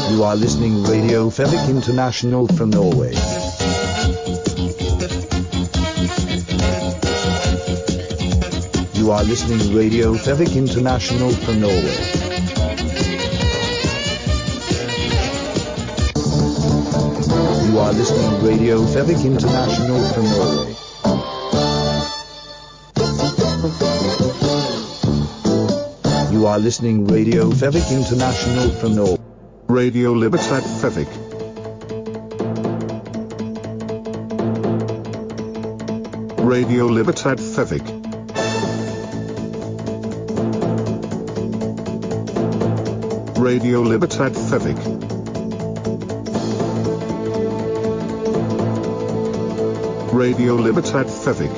You are listening Radio Fevik International from Norway. You are listening Radio Fevik International from Norway. You are listening Radio Fevik International from Norway. You are listening Radio Fevik International from Norway. Radio Libertad Fevik. Radio Libertad Fevik. Radio Libertad Fevik. Radio Libertad Fevik.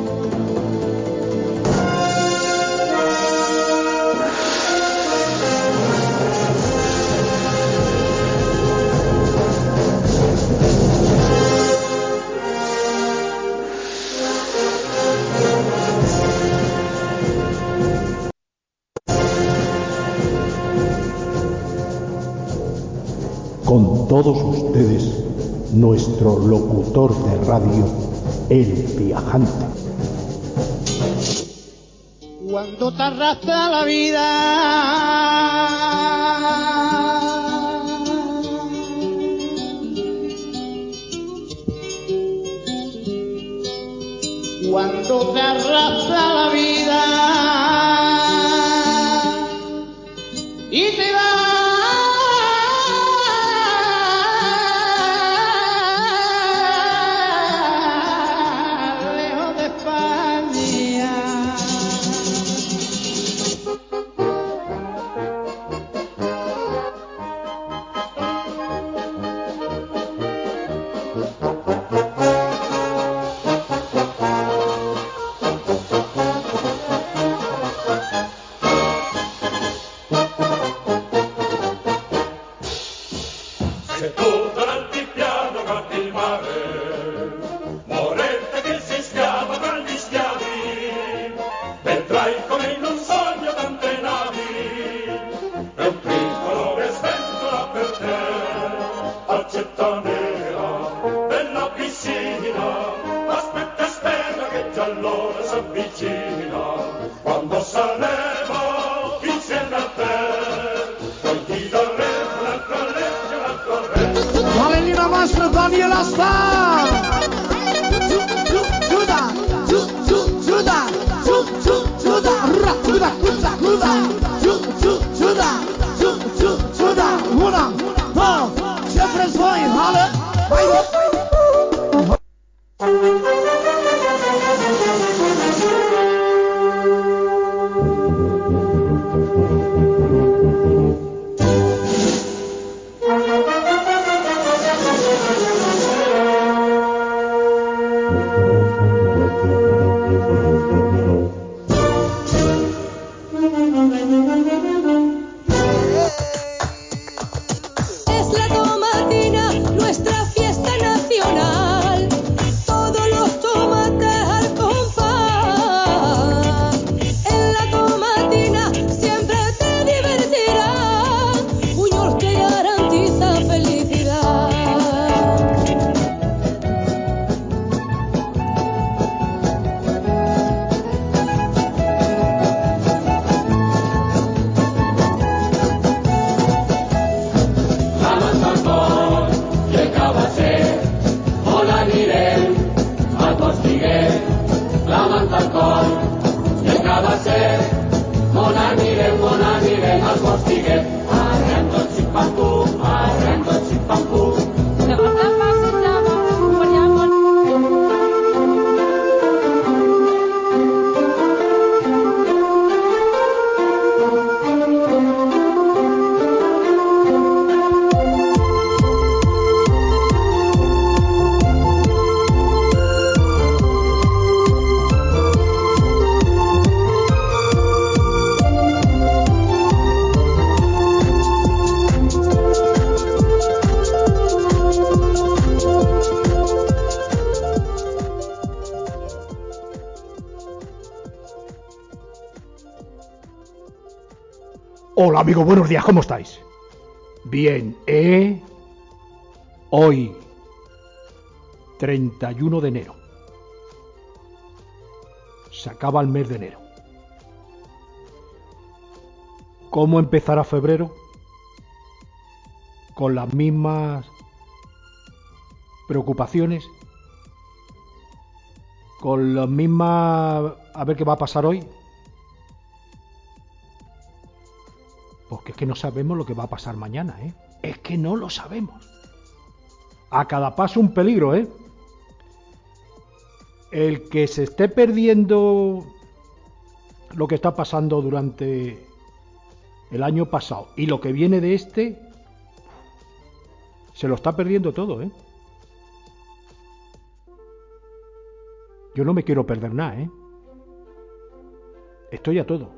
Con todos ustedes, nuestro locutor de radio, el viajante. Cuando te arrastra la vida, cuando te arrastra la vida y te va Hola amigos, buenos días, ¿cómo estáis? Bien, hoy, 31 de enero. Se acaba el mes de enero. ¿Cómo empezará febrero? Con las mismas preocupaciones, con las mismas... A ver qué va a pasar hoy. Porque es que no sabemos lo que va a pasar mañana, ¿eh? Es que no lo sabemos. A cada paso un peligro, ¿eh? El que se esté perdiendo lo que está pasando durante el año pasado y lo que viene de este, se lo está perdiendo todo, ¿eh? Yo no me quiero perder nada, ¿eh? Estoy a todo.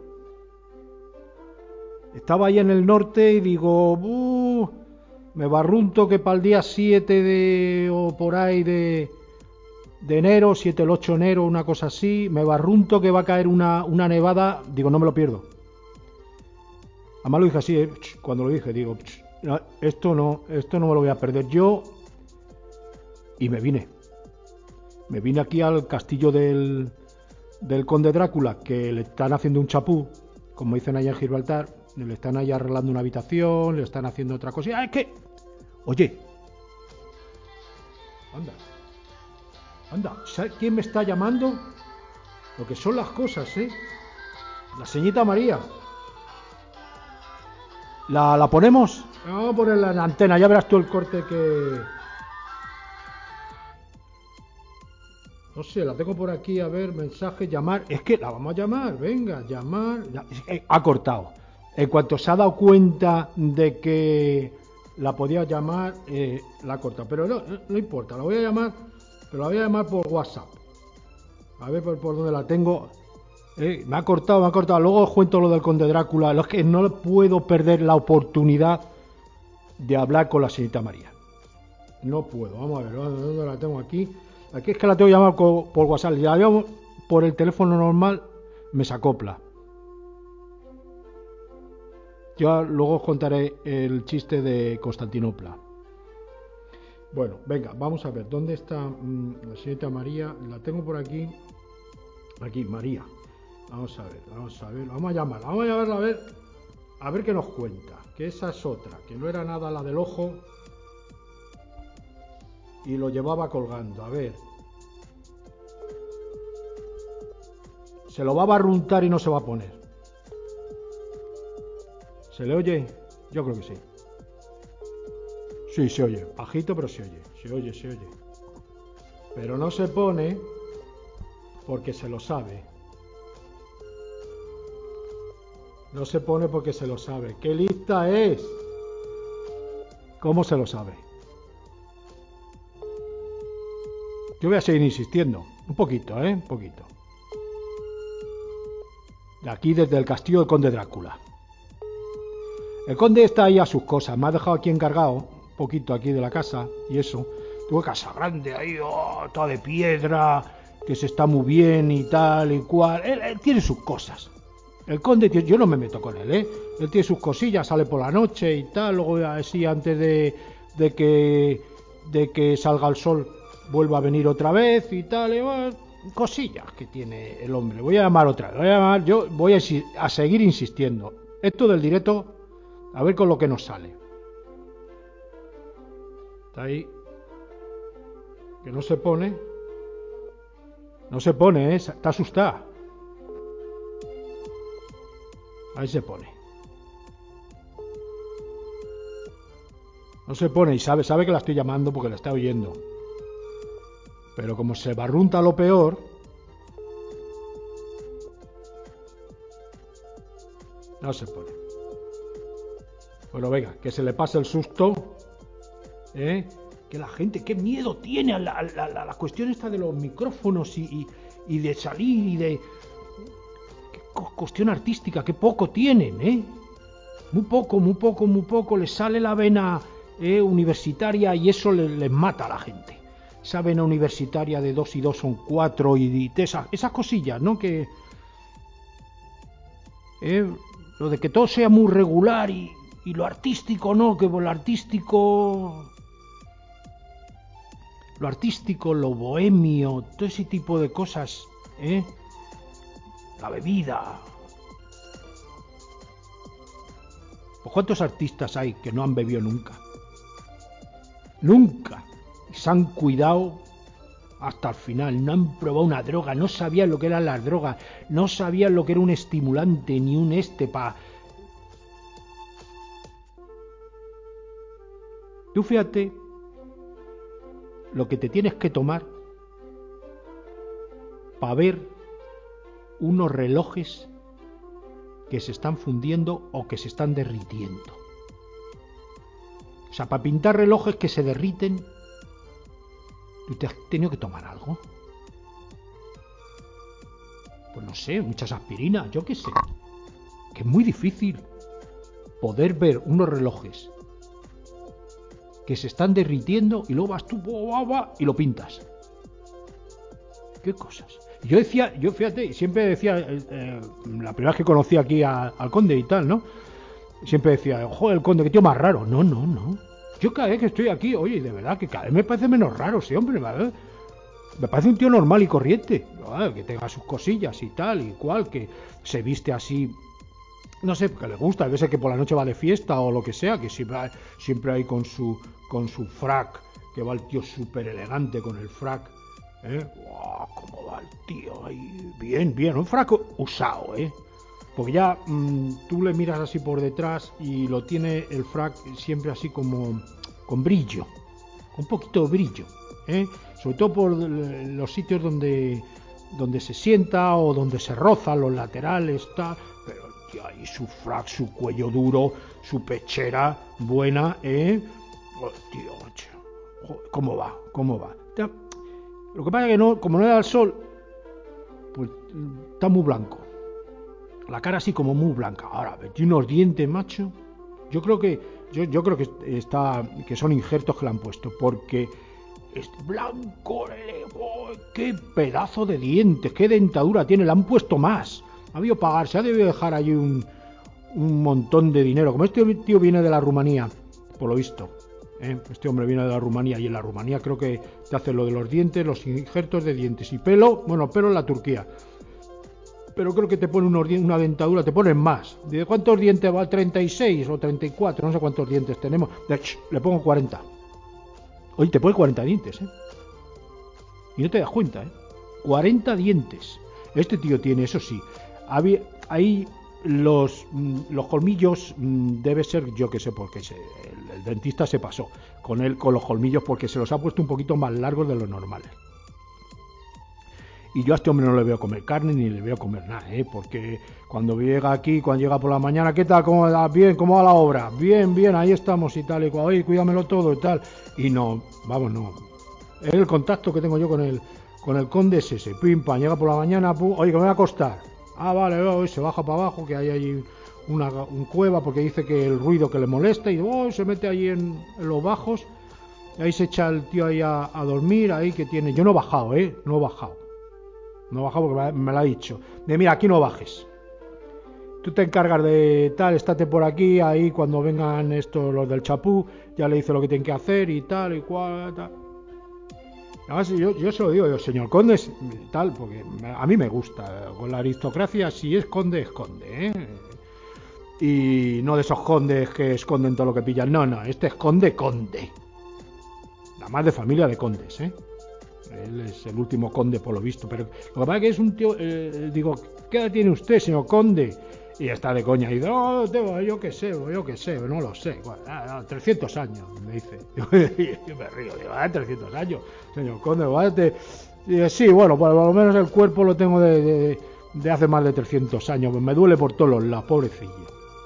Estaba ahí en el norte y digo, me barrunto que para el día 7 de, o por ahí de enero, 7 el 8 de enero, una cosa así, me barrunto que va a caer una nevada, digo, no me lo pierdo. Además lo dije así, cuando lo dije, digo, no, esto no me lo voy a perder yo. Y me vine aquí al castillo del conde Drácula, que le están haciendo un chapú, como dicen allá en Gibraltar, le están ahí arreglando una habitación, le están haciendo otra cosa. ¡Ah, es que! Oye, anda, ¿sabes quién me está llamando? Lo que son las cosas, ¿eh? La señorita María. ¿La ponemos? Vamos a ponerla en la antena, ya verás tú el corte que... No sé, la tengo por aquí, a ver, mensaje, llamar. Es que la vamos a llamar, venga, llamar. Ha cortado. En cuanto se ha dado cuenta de que la podía llamar, la ha cortado. Pero no importa, la voy a llamar, pero la voy a llamar por WhatsApp. A ver por dónde la tengo. Me ha cortado. Luego os cuento lo del conde Drácula. Lo que no puedo perder la oportunidad de hablar con la señorita María. No puedo. Vamos a ver, ¿dónde la tengo aquí? Aquí es que la tengo que llamar por WhatsApp. Ya llamo por el teléfono normal, me se acopla. Yo luego os contaré el chiste de Constantinopla. Bueno, venga, vamos a ver. ¿Dónde está la señorita María? La tengo por aquí. Aquí, María. Vamos a ver. Vamos a llamarla, a ver qué nos cuenta. Que esa es otra, que no era nada la del ojo y lo llevaba colgando. A ver. Se lo va a barruntar y no se va a poner. ¿Se le oye? Yo creo que sí. Sí, se oye. Bajito, pero se oye. Se oye. Pero no se pone porque se lo sabe. No se pone porque se lo sabe. ¡Qué lista es! ¿Cómo se lo sabe? Yo voy a seguir insistiendo. Un poquito, Un poquito. De aquí desde el castillo del conde Drácula. El conde está ahí a sus cosas. Me ha dejado aquí encargado un poquito aquí de la casa y eso. Tuve casa grande ahí, toda de piedra, que se está muy bien y tal y cual. Él tiene sus cosas. El conde, yo no me meto con él, Él tiene sus cosillas, sale por la noche y tal, luego así antes de que salga el sol vuelva a venir otra vez y tal, cosillas que tiene el hombre. Voy a llamar otra vez, yo voy a seguir insistiendo. Esto del directo, a ver con lo que nos sale. Está ahí. Que no se pone. No se pone, está asustada. Ahí se pone. No se pone y sabe que la estoy llamando porque la está oyendo. Pero como se barrunta lo peor, no se pone. Bueno, venga, que se le pase el susto, que la gente, qué miedo tiene a la cuestión esta de los micrófonos y de salir y de... Cuestión artística, que poco tienen, muy poco, les sale la vena universitaria y eso les mata a la gente. Esa vena universitaria de 2 y 2 son 4 y esas cosillas, ¿no? Que lo de que todo sea muy regular y Y lo artístico no, que lo artístico, lo bohemio, todo ese tipo de cosas, la bebida. Pues ¿cuántos artistas hay que no han bebido nunca? Nunca. Y se han cuidado hasta el final, no han probado una droga, no sabían lo que eran las drogas, no sabían lo que era un estimulante, ni un pa... Tú fíjate lo que te tienes que tomar para ver unos relojes que se están fundiendo o que se están derritiendo. O sea, para pintar relojes que se derriten, ¿tú te has tenido que tomar algo? Pues no sé, muchas aspirinas, yo qué sé. Que es muy difícil poder ver unos relojes que se están derritiendo y luego vas tú y lo pintas. ¿Qué cosas? Yo fíjate, siempre decía, la primera vez que conocí aquí al conde y tal, ¿no? Siempre decía, joder, el conde, qué tío más raro. No. Yo cada vez que estoy aquí, oye, de verdad que cada vez me parece menos raro ese hombre, ¿verdad? Me parece un tío normal y corriente, ¿verdad? Que tenga sus cosillas y tal, y cual, que se viste así, no sé, que le gusta, a veces que por la noche va de fiesta o lo que sea, que siempre hay con su frac, que va el tío súper elegante con el frac, ¡wow! ¿Cómo va el tío ahí? Bien, un frac usado, porque ya tú le miras así por detrás y lo tiene el frac siempre así como con brillo, con un poquito de brillo, sobre todo por los sitios donde se sienta o donde se roza, los laterales, tal, pero el tío ahí su frac, su cuello duro, su pechera buena, oh, tío, joder, ¿cómo va? Lo que pasa es que no, como no le da el sol, pues está muy blanco. La cara así como muy blanca. Ahora, tiene unos dientes, macho. Yo creo que que son injertos que le han puesto, porque es blanco, qué pedazo de dientes, qué dentadura tiene, le han puesto más. Ha debido pagar, se ha debido dejar allí un montón de dinero. Como este tío viene de la Rumanía, por lo visto. Este hombre viene de la Rumanía, y en la Rumanía creo que te hacen lo de los dientes, los injertos de dientes y pelo. Bueno, pelo en la Turquía. Pero creo que te ponen una dentadura, te ponen más. ¿De cuántos dientes va? 36 o 34, no sé cuántos dientes tenemos. Le pongo 40. Oye, te pones 40 dientes, y no te das cuenta, 40 dientes. Este tío tiene, eso sí, ahí los colmillos, debe ser, yo que sé, porque el dentista se pasó con los colmillos, porque se los ha puesto un poquito más largos de lo normales. Y yo a este hombre no le veo comer carne ni le veo comer nada, porque cuando llega por la mañana, ¿qué tal? ¿Cómo va? Bien, ¿cómo va la obra? Bien, ahí estamos y tal, y oye, cuídamelo todo y tal. Y no, vamos, no. Es el contacto que tengo yo con el conde es ese. Pim, pam, llega por la mañana, oye, que me voy a acostar. Ah, vale, se baja para abajo, que hay allí un cueva, porque dice que el ruido que le molesta, y se mete allí en los bajos, y ahí se echa el tío ahí a dormir, ahí que tiene. Yo no he bajado, no he bajado. No he bajado porque me lo ha dicho. Mira, aquí no bajes. Tú te encargas de tal, estate por aquí, ahí cuando vengan los del chapú, ya le dice lo que tienen que hacer y tal y cual, tal. Además, yo se lo digo, señor conde, tal, porque a mí me gusta. Con la aristocracia, si es conde, Y no de esos condes que esconden todo lo que pillan. No, este es conde. Nada más de familia de condes, Él es el último conde por lo visto, pero lo que pasa es que es un tío, digo, ¿qué edad tiene usted, señor conde? Y está de coña, y dice, yo qué sé, no lo sé, 300 años, me dice. Yo me río, digo, 300 años, señor conde, sí, bueno, por lo menos el cuerpo lo tengo de hace más de 300 años, me duele por todos los lados, pobrecillo.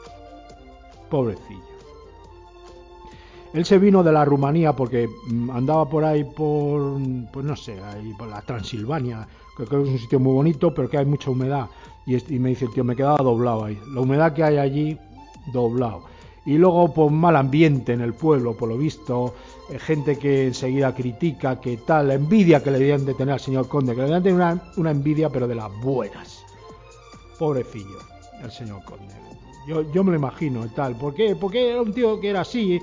Él se vino de la Rumanía porque andaba por ahí pues no sé, ahí por la Transilvania, que creo que es un sitio muy bonito, pero que hay mucha humedad. Y me dice el tío, me quedaba doblado ahí. La humedad que hay allí, doblado. Y luego, pues mal ambiente en el pueblo, por lo visto, gente que enseguida critica, que tal, la envidia que le debían de tener al señor conde, que le debían de tener una envidia, pero de las buenas. Pobrecillo, el señor conde. Yo me lo imagino y tal. ¿Por qué? Porque era un tío que era así.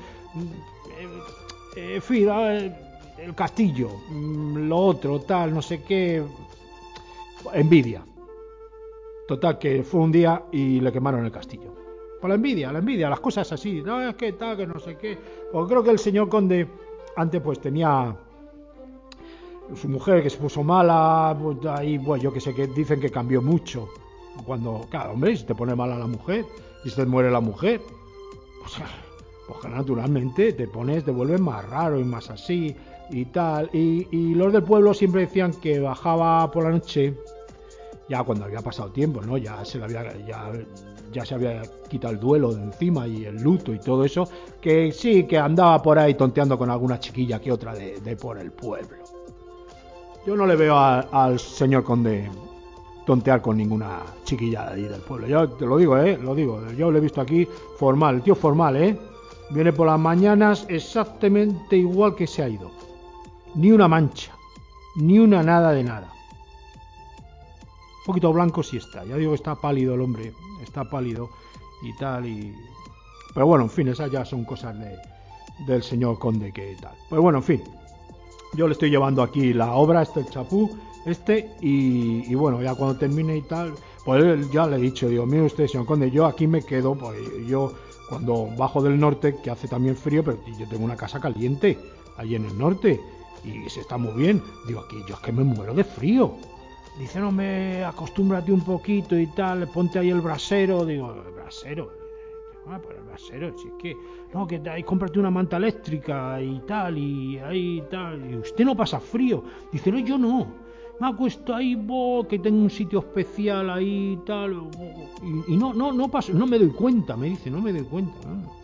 En fin, el castillo, lo otro, tal, no sé qué. Envidia. Total, que fue un día y le quemaron el castillo. Por la envidia, las cosas así. No, es que tal, que no sé qué. Porque creo que el señor conde antes pues tenía su mujer que se puso mala, pues ahí, bueno, yo que sé, que dicen que cambió mucho. Cuando, claro, hombre, si te pone mala la mujer y se te muere la mujer, pues que naturalmente te vuelves más raro y más así y tal. Y los del pueblo siempre decían que bajaba por la noche, ya cuando había pasado tiempo, ¿no? Ya se había quitado el duelo de encima y el luto y todo eso, que sí, que andaba por ahí tonteando con alguna chiquilla que otra de por el pueblo. Yo no le veo al señor conde tontear con ninguna chiquilla de ahí del pueblo. Yo te lo digo, lo digo. Yo lo he visto aquí formal, el tío formal, Viene por las mañanas exactamente igual que se ha ido. Ni una mancha, ni una nada de nada. Un poquito blanco sí está. Ya digo que está pálido el hombre, está pálido y tal. Pero bueno, en fin, esas ya son cosas del señor conde que tal. Pues bueno, en fin. Yo le estoy llevando aquí la obra, el chapú, y bueno, ya cuando termine y tal, pues ya le he dicho, digo, mire usted, señor conde, yo aquí me quedo, pues yo cuando bajo del norte, que hace también frío, pero yo tengo una casa caliente, allí en el norte, y se está muy bien, digo, aquí yo es que me muero de frío. Dice, no, acostúmbrate un poquito y tal, ponte ahí el brasero, digo, el brasero. Pues el brasero, si es que no, que ahí cómprate una manta eléctrica y tal, y ahí tal, y usted no pasa frío. Dice, no, yo no, me acuesto ahí, que tengo un sitio especial ahí y tal, y no paso, no me doy cuenta, me dice, no me doy cuenta,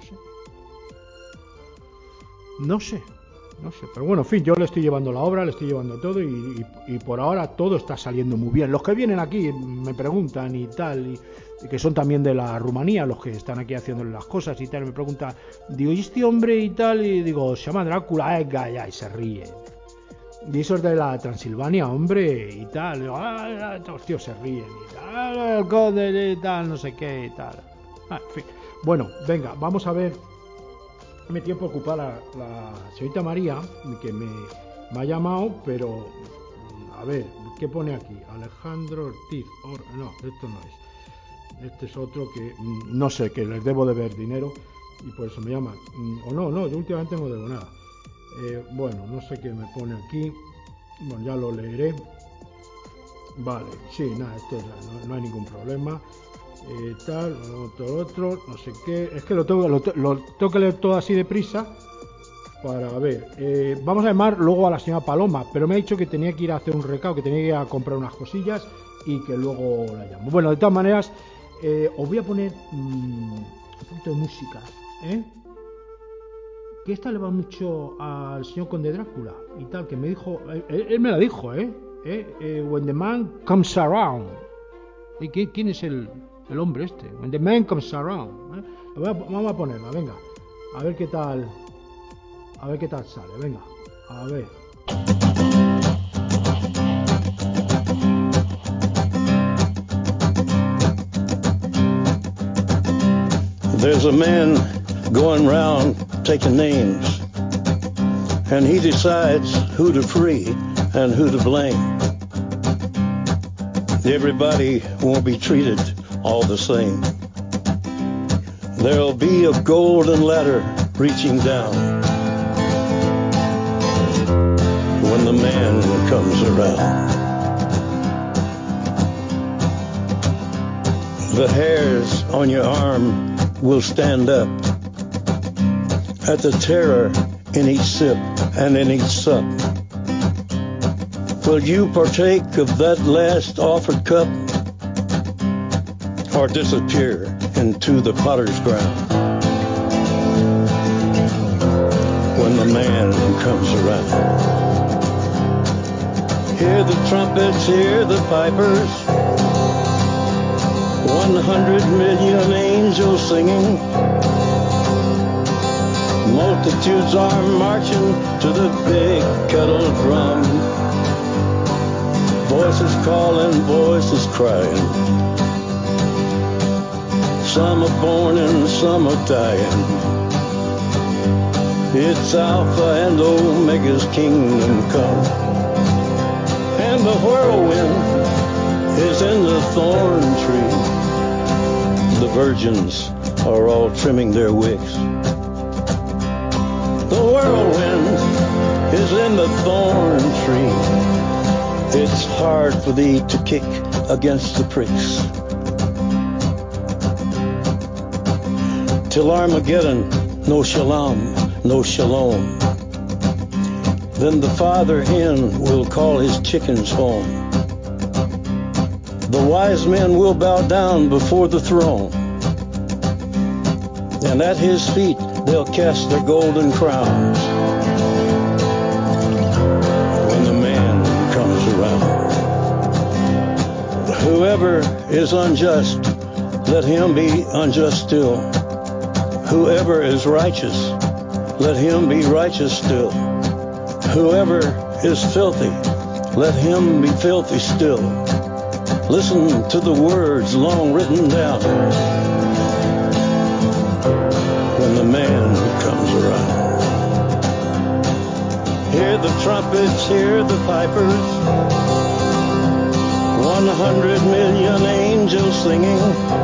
no sé, pero bueno, en fin, yo le estoy llevando la obra, le estoy llevando todo y por ahora todo está saliendo muy bien. Los que vienen aquí me preguntan y tal, y que son también de la Rumanía, los que están aquí haciendo las cosas y tal, me preguntan, digo, ¿y este hombre y tal? Y digo, se llama Drácula, y se ríe. Y eso es de la Transilvania, hombre, y tal. Digo, los tíos se ríen y tal, el conde y tal, no sé qué y tal. En fin. Bueno, venga, vamos a ver. Me tiempo ocupar la señorita María, que me ha llamado, pero a ver, ¿qué pone aquí? Alejandro Ortiz. No, esto no es. Este es otro que no sé, que les debo de ver dinero y por eso me llaman. O no, yo últimamente no debo nada. Bueno, no sé qué me pone aquí. Bueno, ya lo leeré. Vale, sí, nada, esto no hay ningún problema. Tal, otro, no sé qué. Es que lo tengo que leer todo así deprisa para ver. Vamos a llamar luego a la señora Paloma, pero me ha dicho que tenía que ir a hacer un recado, que tenía que ir a comprar unas cosillas y que luego la llamo. Bueno, de todas maneras, os voy a poner un poquito de música, que esta le va mucho al señor conde Drácula y tal, que me dijo, él me la dijo, When the man comes around. ¿Y quién es el hombre este? When the man comes around. Vamos a ponerla, venga. A ver qué tal sale, venga. A ver. There's a man going round taking names, and he decides who to free and who to blame. Everybody won't be treated all the same. There'll be a golden ladder reaching down when the man comes around. The hairs on your arm will stand up at the terror in each sip and in each sup. Will you partake of that last offered cup, or disappear into the potter's ground when the man comes around? Hear the trumpets, hear the pipers, 100 million angels singing. Multitudes are marching to the big kettle drum. Voices calling, voices crying. Some are born and some are dying. It's Alpha and Omega's kingdom come. And the whirlwind is in the thorn tree. The virgins are all trimming their wicks. The whirlwind is in the thorn tree. It's hard for thee to kick against the pricks. Till Armageddon, no shalom, no shalom. Then the father hen will call his chickens home. The wise men will bow down before the throne, and at his feet they'll cast their golden crowns when the man comes around. Whoever is unjust, let him be unjust still. Whoever is righteous, let him be righteous still. Whoever is filthy, let him be filthy still. Listen to the words long written down when the man comes around. Hear the trumpets, hear the pipers, 100 million angels singing.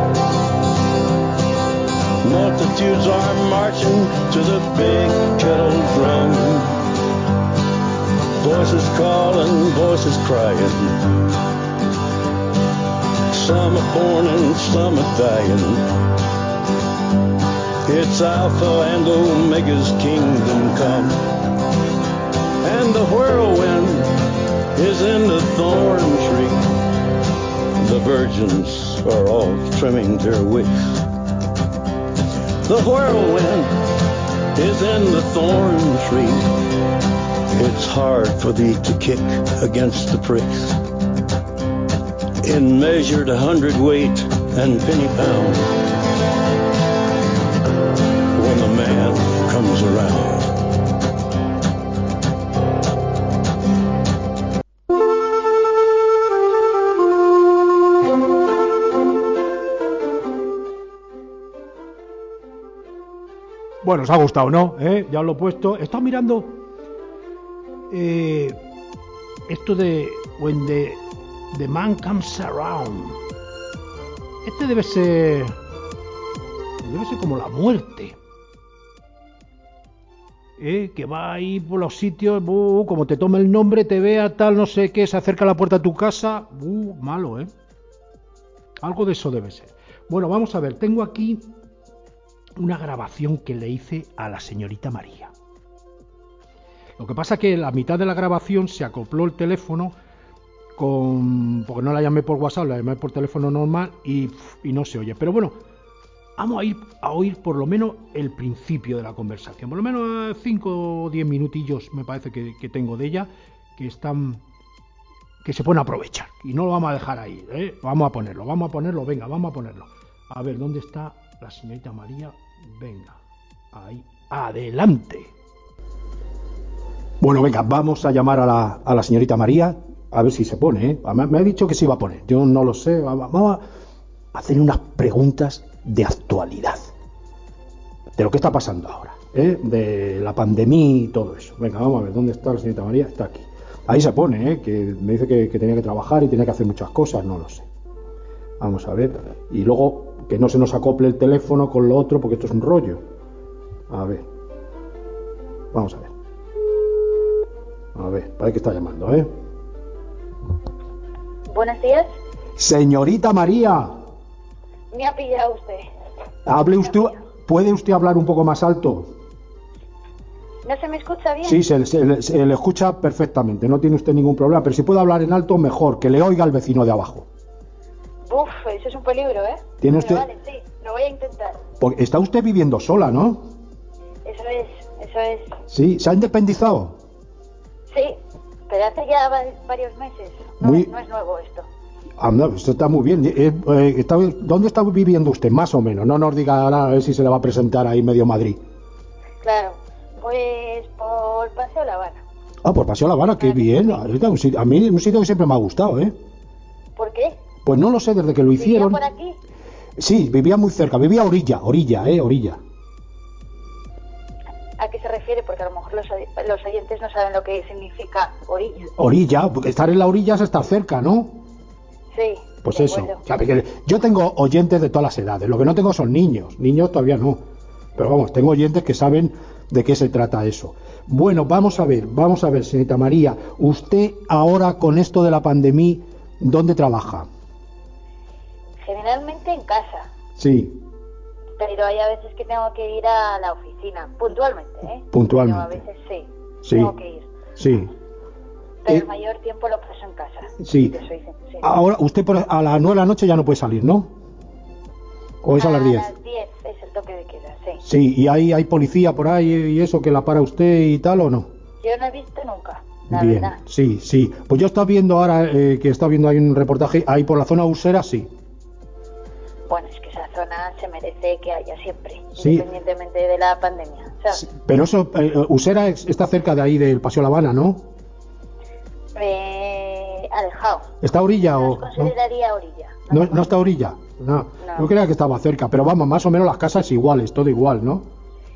Multitudes are marching to the big kettle drum. Voices calling, voices crying. Some are born and some are dying. It's Alpha and Omega's kingdom come. And the whirlwind is in the thorn tree. The virgins are all trimming their wicks. The whirlwind is in the thorn tree. It's hard for thee to kick against the pricks. In measured 100-weight and penny pound, when the man comes around. Bueno, os ha gustado, ¿no? Ya os lo he puesto. He estado mirando esto de When the Man Comes Around. Este debe ser como la muerte. Que va ahí por los sitios, como te tome el nombre, te vea tal, no sé qué, se acerca a la puerta de tu casa. Malo, Algo de eso debe ser. Bueno, vamos a ver, tengo aquí una grabación que le hice a la señorita María. Lo que pasa es que la mitad de la grabación se acopló el teléfono porque no la llamé por WhatsApp, la llamé por teléfono normal y no se oye. Pero bueno, vamos a oír por lo menos el principio de la conversación. Por lo menos 5 o 10 minutillos me parece que tengo de ella, que se pueden aprovechar. Y no lo vamos a dejar ahí, Vamos a ponerlo, venga, vamos a ponerlo. A ver, ¿dónde está la señorita María? Venga, ahí, adelante. Bueno, venga, vamos a llamar a la señorita María, a ver si se pone, Me ha dicho que se iba a poner, yo no lo sé. Vamos a hacer unas preguntas de actualidad, de lo que está pasando ahora, de la pandemia y todo eso. Venga, vamos a ver, ¿dónde está la señorita María? Está aquí. Ahí se pone, que me dice que tenía que trabajar y tenía que hacer muchas cosas, no lo sé. Vamos a ver, y luego que no se nos acople el teléfono con lo otro, porque esto es un rollo. A ver, vamos a ver. A ver, parece que está llamando, Buenos días. Señorita María. Me ha pillado usted. Hable usted, ¿puede usted hablar un poco más alto? ¿No se me escucha bien? Sí, se le escucha perfectamente, no tiene usted ningún problema, pero si puede hablar en alto, mejor, que le oiga el vecino de abajo. Uf, eso es un peligro, ¿Tiene Pero usted? vale, sí, lo voy a intentar. Porque está usted viviendo sola, ¿no? Eso es. Sí, ¿se ha independizado? Sí, pero hace ya varios meses. No es nuevo esto. Anda, esto está muy bien. ¿Dónde está viviendo usted, más o menos? No nos diga ahora a ver si se le va a presentar ahí medio Madrid. Claro, pues por Paseo La Habana. Por Paseo La Habana, qué bien. A mí un sitio que siempre me ha gustado, ¿Por qué? Pues no lo sé, desde que lo hicieron. ¿Vivía por aquí? Sí, vivía muy cerca, vivía a orilla. ¿A qué se refiere? Porque a lo mejor los oyentes no saben lo que significa orilla. Orilla, porque estar en la orilla es estar cerca, ¿no? Sí. Pues de eso. acuerdo. O sea, que yo tengo oyentes de todas las edades. Lo que no tengo son niños todavía no. Pero vamos, tengo oyentes que saben de qué se trata eso. Bueno, vamos a ver, señorita María, usted ahora con esto de la pandemia, ¿dónde trabaja? Generalmente en casa. Sí. Pero hay a veces que tengo que ir a la oficina, puntualmente, ¿eh? Puntualmente. Pero a veces sí, tengo que ir. Sí. Pero el mayor tiempo lo paso en casa. Sí. Ahora, usted a las 9 de la noche ya no puede salir, ¿no? ¿O es a las 10? A las 10 es el toque de queda, sí. Sí, ¿y hay policía por ahí y eso que la para usted y tal o no? Yo no he visto nunca, la Bien, verdad. sí. Pues yo estaba viendo ahora, que está viendo ahí un reportaje, ahí por la zona Usera, sí. Bueno, es que esa zona se merece que haya siempre, Sí. independientemente de la pandemia, ¿sabes? Sí, pero eso, Usera está cerca de ahí del Paseo La Habana, ¿no? Alejado. ¿Está a orilla No o os consideraría orilla. no está a orilla? No. Yo creía que estaba cerca, pero vamos, más o menos las casas iguales, todo igual, ¿no?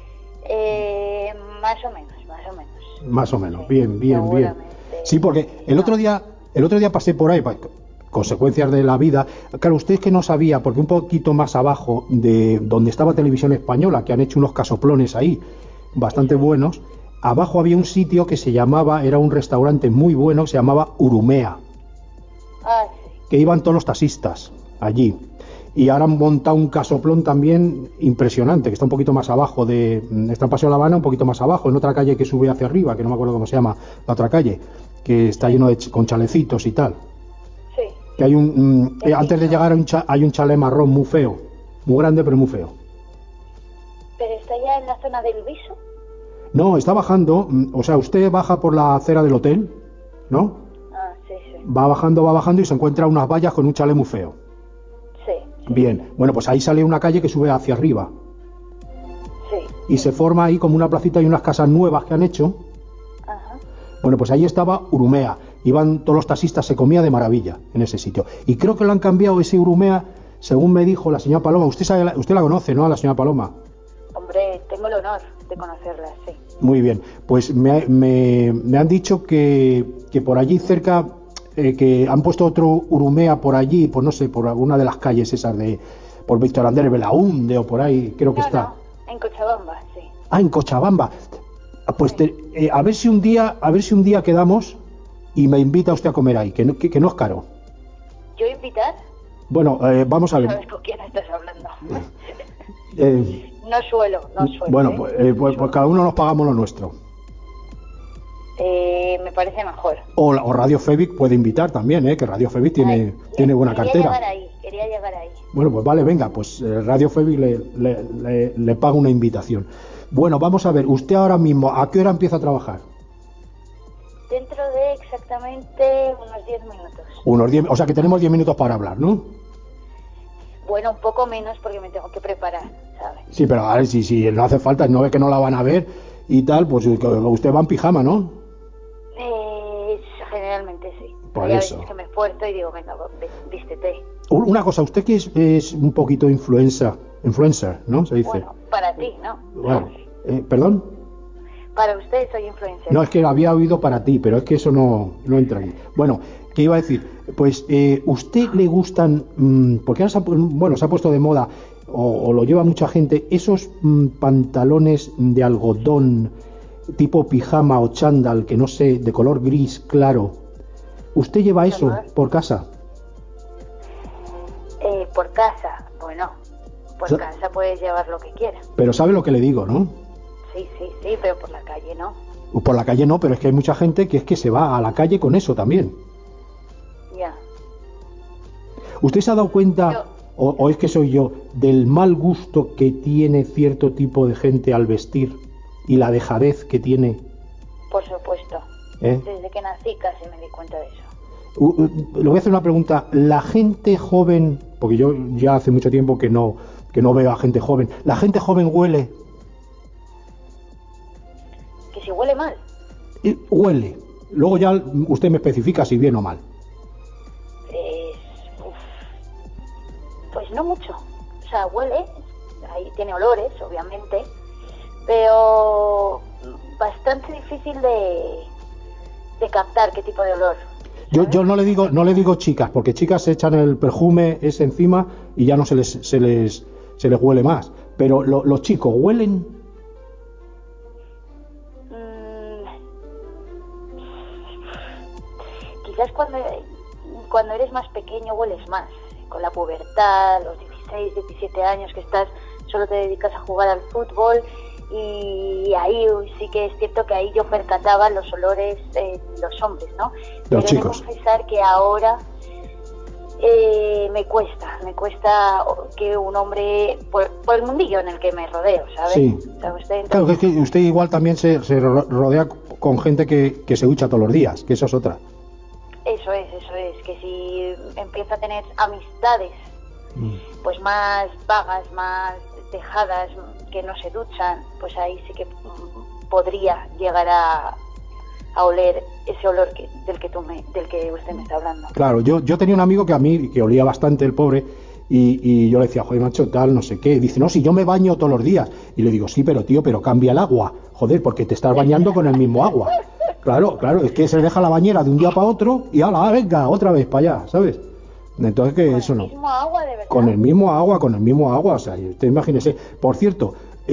Más o menos. Más o menos, Sí, bien. Sí, porque el otro día pasé por ahí, consecuencias de la vida. Claro, usted es que no sabía, porque un poquito más abajo de donde estaba Televisión Española, que han hecho unos casoplones ahí, bastante buenos, abajo había un sitio que era un restaurante muy bueno, que se llamaba Urumea, que iban todos los taxistas allí. Y ahora han montado un casoplón también impresionante, que está un poquito más abajo está en Paseo La Habana, un poquito más abajo, en otra calle que sube hacia arriba, que no me acuerdo cómo se llama, la otra calle, que está lleno con chalecitos y tal. Sí. Que hay antes de llegar hay un chalet marrón muy feo, muy grande pero muy feo. ¿Pero está ya en la zona del Viso? No, está bajando, o sea, usted baja por la acera del hotel, ¿no? Sí. Va bajando y se encuentra unas vallas con un chalet muy feo. Sí. Bien, bueno, pues ahí sale una calle que sube hacia arriba. Sí. Y se forma ahí como una placita y unas casas nuevas que han hecho. Ajá. Bueno, pues ahí estaba Urumea. Iban todos los taxistas, se comía de maravilla en ese sitio. Y creo que lo han cambiado ese Urumea, según me dijo la señora Paloma. Usted la conoce, ¿no? A la señora Paloma. Hombre, tengo el honor de conocerla, sí. Muy bien. Pues me han dicho que por allí cerca, que han puesto otro Urumea por allí, pues no sé, por alguna de las calles esas por Víctor Andrés Belaúnde o por ahí, creo que está. No, en Cochabamba, sí. En Cochabamba. Pues a ver si un día quedamos y me invita usted a comer ahí, que no es caro. ¿Yo invitar? Bueno, vamos a ver. ¿Sabes con quién estás hablando? No suelo. Bueno, pues cada uno nos pagamos lo nuestro. Me parece mejor. O Radio Fevic puede invitar también, que Radio Fevic tiene buena cartera. Quería llegar ahí. Bueno, pues vale, venga, pues Radio Fevic le paga una invitación. Bueno, vamos a ver, usted ahora mismo, ¿a qué hora empieza a trabajar? Dentro de exactamente unos 10 minutos. Unos 10, o sea que tenemos 10 minutos para hablar, ¿no? Bueno, un poco menos porque me tengo que preparar, ¿sabes? Sí, pero a ver, si no hace falta, no ve que no la van a ver y tal, pues usted va en pijama, ¿no? Generalmente sí. Por Hay eso. a veces que me esfuerzo y digo, venga, vístete. Una cosa, usted que es un poquito influencer, ¿no? Se dice. Bueno, para ti, ¿no? Bueno, ¿perdón? Para usted soy influencer. No, es que había oído para ti, pero es que eso no entra ahí. Bueno, ¿qué iba a decir? Pues, ¿usted le gustan, porque ahora se ha puesto de moda, o lo lleva mucha gente, esos pantalones de algodón, tipo pijama o chándal, que no sé, de color gris claro? ¿Usted lleva eso por casa? Por casa, bueno, por casa puedes llevar lo que quieras. Pero sabe lo que le digo, ¿no? Sí, pero por la calle no. Por la calle no, pero es que hay mucha gente que es que se va a la calle con eso también. Ya. ¿Usted se ha dado cuenta, o es que soy yo, del mal gusto que tiene cierto tipo de gente al vestir y la dejadez que tiene? Por supuesto. Desde que nací casi me di cuenta de eso. Le voy a hacer una pregunta. La gente joven, porque yo ya hace mucho tiempo que no veo a gente joven, ¿la gente joven huele? Que si huele mal. Huele. Luego ya usted me especifica si bien o mal. Pues no mucho. tiene olores, obviamente, pero bastante difícil de captar qué tipo de olor. Yo no le digo chicas, porque chicas se echan el perfume ese encima y ya no se les huele más. Pero los chicos huelen. Quizás cuando eres más pequeño hueles más. Con la pubertad, los 16, 17 años que solo te dedicas a jugar al fútbol, y ahí sí que es cierto que ahí yo percataba los olores de los hombres, ¿no? Pero he de confesar que ahora me cuesta que un hombre, por el mundillo en el que me rodeo, ¿sabes? Sí. O sea, Claro, que es que usted igual también se rodea con gente que se ducha todos los días, que eso es otra. Eso es, que si empiezo a tener amistades pues más vagas, más dejadas, que no se duchan, pues ahí sí que podría llegar a oler ese olor del que usted me está hablando. Claro, yo tenía un amigo que olía bastante, el pobre, y yo le decía, joder, macho, tal, no sé qué. Y dice, no, si yo me baño todos los días. Y le digo, sí, pero tío, pero cambia el agua. Joder, porque te estás bañando con el mismo agua. Claro, es que se deja la bañera de un día para otro y ¡hala, venga, otra vez para allá, ¿sabes? Entonces que eso no. Con el mismo agua, o sea, usted imagínese. Por cierto,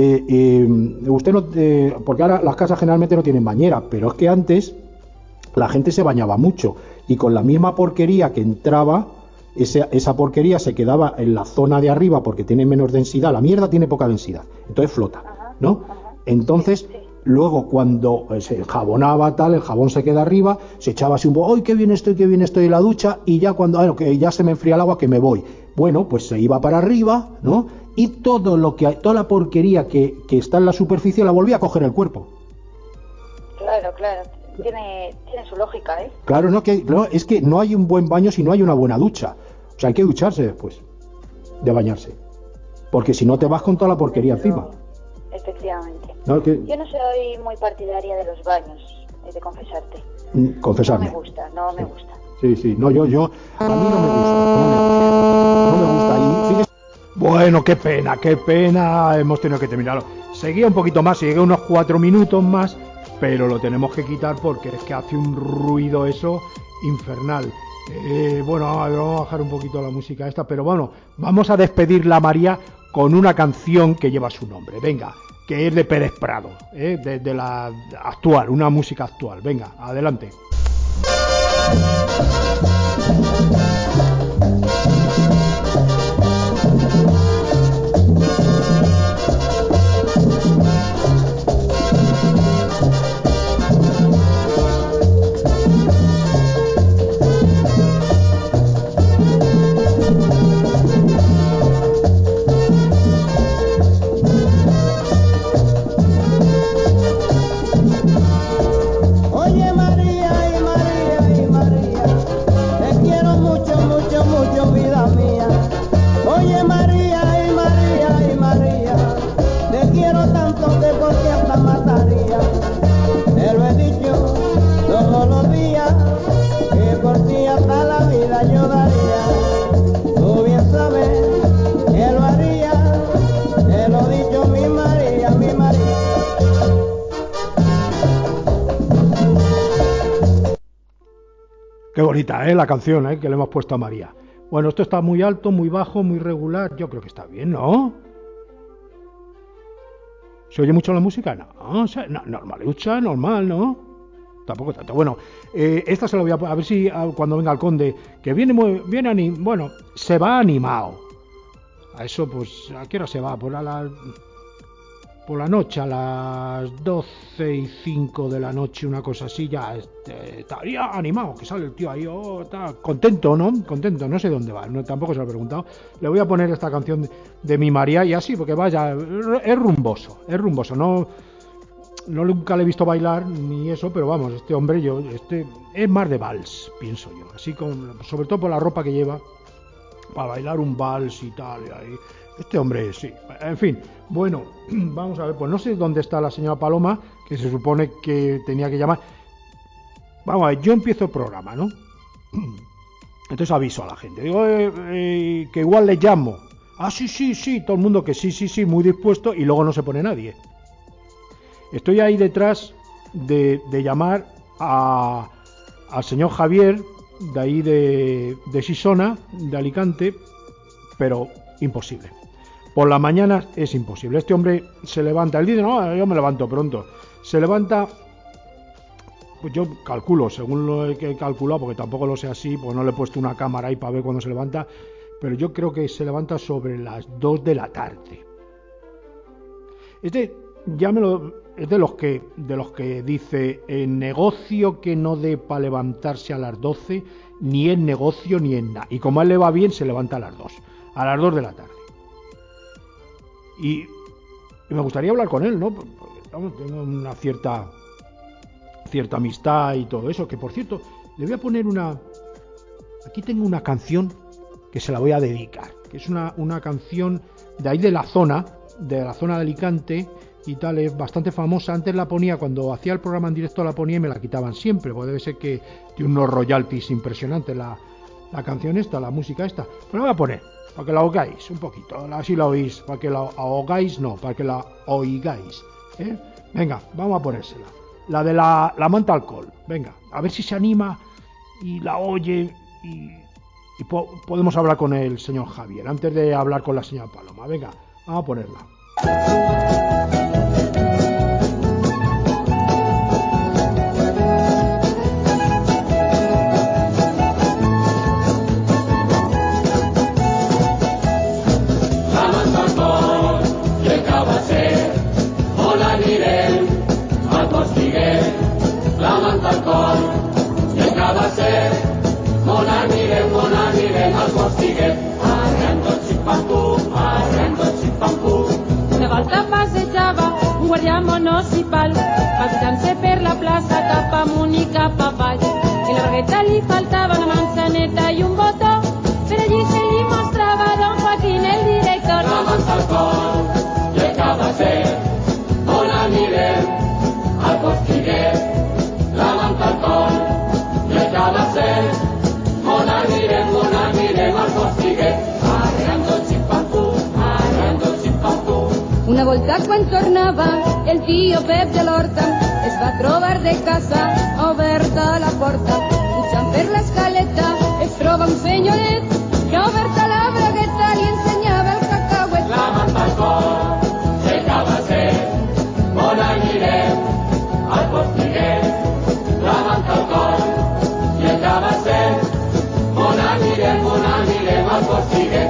usted no, porque ahora las casas generalmente no tienen bañera, pero es que antes la gente se bañaba mucho y con la misma porquería que entraba, esa porquería se quedaba en la zona de arriba porque tiene menos densidad, la mierda tiene poca densidad, entonces flota, ¿no? Entonces, luego cuando se jabonaba tal, el jabón se queda arriba, se echaba así un poco, ¡ay, qué bien estoy en la ducha! Y ya cuando, que ya se me enfría el agua, que me voy. Bueno, pues se iba para arriba, ¿no? Y toda la porquería que está en la superficie la volvía a coger el cuerpo. Claro. Tiene su lógica, ¿eh? Claro, es que no hay un buen baño si no hay una buena ducha. O sea, hay que ducharse después de bañarse. Porque si no te vas con toda la porquería encima. Efectivamente. No, yo no soy muy partidaria de los baños, he de confesarte. Confesarme. No me gusta. Sí, no, yo, a mí no me gusta. Y fíjese... Bueno, qué pena, hemos tenido que terminarlo. Seguía un poquito más, llegué unos 4 minutos más, pero lo tenemos que quitar porque es que hace un ruido eso infernal. Bueno, vamos a bajar un poquito la música esta, pero bueno, vamos a despedirla, María, con una canción que lleva su nombre. Venga, que es de Pérez Prado, de la actual, una música actual. Venga, adelante. Oye María, te quiero mucho, mucho, mucho, vida mía. Oye María, te quiero tanto que por ti hasta mataría. Te lo he dicho todos los días, que por ti hasta la vida yo daría. Tú bien sabes que lo haría, te lo he dicho mi María, mi María. Qué bonita, la canción, que le hemos puesto a María. Bueno, esto está muy alto, muy bajo, muy regular. Yo creo que está bien, ¿no? ¿Se oye mucho la música? No, o sea, normalucha, normal, ¿no? Tampoco tanto. Bueno, esta se la voy a ver si cuando venga el conde, que viene bueno, se va animado. A eso, pues, ¿a qué hora se va? Por la noche, a las 12:05 de la noche, una cosa así, ya estaría animado, que sale el tío ahí, está contento, ¿no? Contento, no sé dónde va, tampoco se lo he preguntado. Le voy a poner esta canción de mi María y así, porque vaya, es rumboso, no nunca le he visto bailar ni eso, pero vamos, este hombre, es más de vals, pienso yo, así sobre todo por la ropa que lleva, para bailar un vals y tal, y ahí. Este hombre, sí. En fin, bueno, vamos a ver, pues no sé dónde está la señora Paloma, que se supone que tenía que llamar. Vamos a ver, yo empiezo el programa, ¿no? Entonces aviso a la gente. Digo, que igual le llamo. Ah, sí, todo el mundo que sí, muy dispuesto, y luego no se pone nadie. Estoy ahí detrás de llamar al señor Javier, de ahí de Sisona, de Alicante, pero imposible. Por la mañana es imposible. Este hombre se levanta, él dice, no, yo me levanto pronto. Se levanta, pues yo calculo, según lo que he calculado, porque tampoco lo sé así, porque no le he puesto una cámara ahí para ver cuándo se levanta, pero yo creo que se levanta sobre las 2 de la tarde. Es de los que dice, el negocio que no dé para levantarse a las 12, ni es negocio ni es nada. Y como a él le va bien, se levanta a las 2 de la tarde. Y me gustaría hablar con él, ¿no? Porque, vamos, tengo una cierta amistad y todo eso, que por cierto, le voy a poner aquí tengo una canción que se la voy a dedicar, que es una canción de ahí de la zona de Alicante y tal, es bastante famosa. Antes la ponía, cuando hacía el programa en directo la ponía y me la quitaban siempre, porque debe ser que tiene unos royalties impresionantes la canción esta, la música esta, pero la voy a poner para que la oigáis un poquito, así la oís, para que la ahogáis, no, para que la oigáis, ¿eh? Venga, vamos a ponérsela, la de la manta alcohol, venga, a ver si se anima y la oye y podemos hablar con el señor Javier antes de hablar con la señora Paloma. Venga, vamos a ponerla. Municipal, passejant-se per la plaça cap amunt i cap avall. I la bragueta li faltava una manzaneta i un botó, per allí se li mostrava don Joaquín, el director. La manta al cor i el cabasser, on anirem? Al postiguer. La manta al cor i el cabasser, on anirem al postiguer. Arreando el ximpancú, arreando el ximpancú. Una volta quan tornava el tio Pep de l'Horta es va trobar de casa oberta la porta. Pujant per l'escaleta es troba un senyoret que oberta la bragueta li ensenyava el cacauet. La manta al cor, el cabasser, on anirem? Al postiguer. La manta al cor i el cabasser, on anirem al postiguer.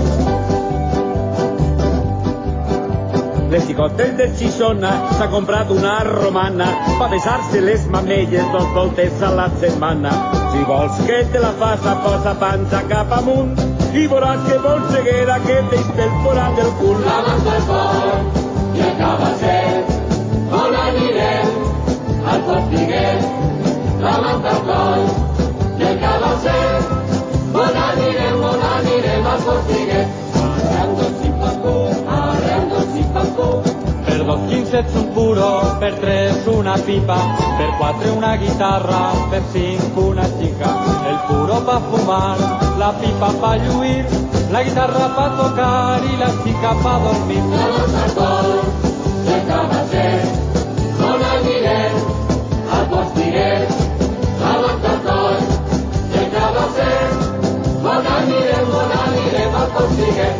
Les xicotes de Xixona s'ha comprat una romana pa besar-se les mamelles 2 voltes a la setmana. Si vols que te la faça, posa panxa cap amunt i veuràs que vols ceguera que t'eix pel forat del cul. La manta al cor i el cabasser, on anirem? Al postiguer. La manta al cor i el cabasser, on anirem al postiguer. Arreando el ximpancú, arreando el ximpancú. Per 2 quinzets un puro, per 3 una pipa, per 4 una guitarra, per 5 una xica. El puro pa fumar, la pipa pa lluir, la guitarra pa tocar i la xica pa dormir. La manta al cor i el cabasser, on anirem? Al postiguer. La manta al cor i el cabasser, on anirem al postiguer.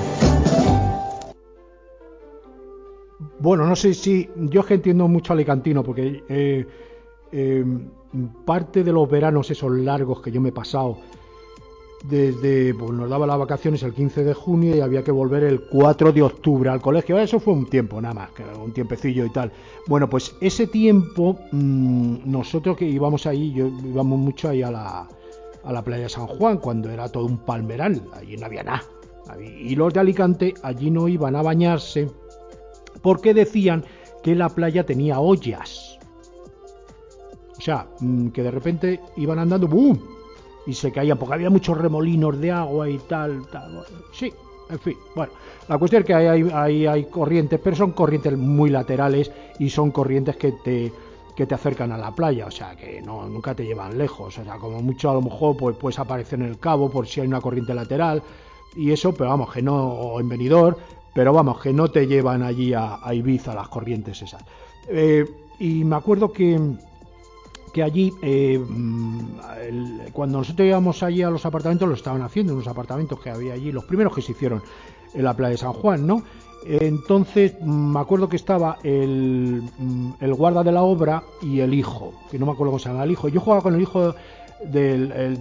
Bueno, no sé si... Yo es que entiendo mucho alicantino, porque parte de los veranos esos largos que yo me he pasado, desde... Pues nos daba las vacaciones el 15 de junio y había que volver el 4 de octubre al colegio. Eso fue un tiempo, nada más, que un tiempecillo y tal. Bueno, pues ese tiempo, nosotros que íbamos ahí, íbamos mucho ahí a la playa de San Juan, cuando era todo un palmeral, allí no había nada. Y los de Alicante allí no iban a bañarse, porque decían que la playa tenía ollas. O sea, que de repente iban andando, ¡bum!, y se caían, porque había muchos remolinos de agua y tal. Sí, en fin. Bueno, la cuestión es que hay corrientes, pero son corrientes muy laterales y son corrientes que te acercan a la playa, o sea, que nunca te llevan lejos. O sea, como mucho a lo mejor pues puedes aparecer en el cabo por si hay una corriente lateral, y eso, pero vamos, que no, o en Benidorm, pero vamos, que no te llevan allí a Ibiza las corrientes esas. Y me acuerdo que allí, cuando nosotros íbamos allí a los apartamentos, lo estaban haciendo, unos apartamentos que había allí, los primeros que se hicieron en la playa de San Juan, ¿no? Entonces me acuerdo que estaba el guarda de la obra y el hijo, que no me acuerdo cómo se llama el hijo. Yo jugaba con el hijo el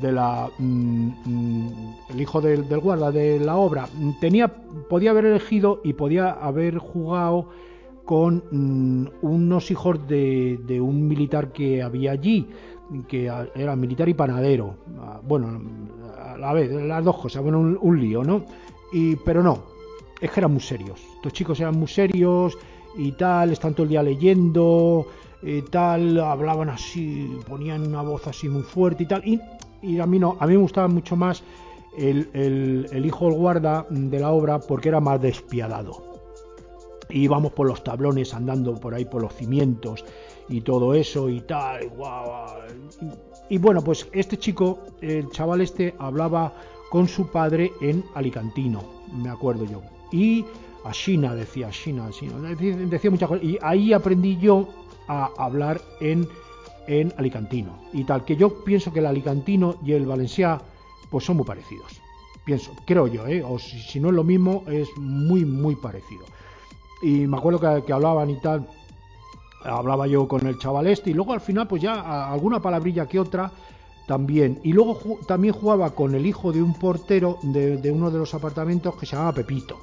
hijo del guarda de la obra. Podía haber elegido y podía haber jugado con unos hijos de un militar que había allí, que era militar y panadero. Bueno, a la vez, las dos cosas, bueno, un lío, ¿no? Pero no, es que eran muy serios. Estos chicos eran muy serios y tal, están todo el día leyendo, tal, hablaban así, ponían una voz así muy fuerte y tal. Y a mí no, a mí me gustaba mucho más el hijo del guarda de la obra, porque era más despiadado. Íbamos por los tablones, andando por ahí por los cimientos y todo eso y tal, y bueno, pues este chico, el chaval este, hablaba con su padre en alicantino, me acuerdo yo, y a China decía muchas cosas, y ahí aprendí yo a hablar en alicantino y tal, que yo pienso que el alicantino y el valencià pues son muy parecidos, creo yo, o si no es lo mismo, es muy muy parecido. Y me acuerdo que hablaban y tal, hablaba yo con el chaval este, y luego al final pues ya alguna palabrilla que otra también. Y luego también jugaba con el hijo de un portero de uno de los apartamentos, que se llamaba Pepito,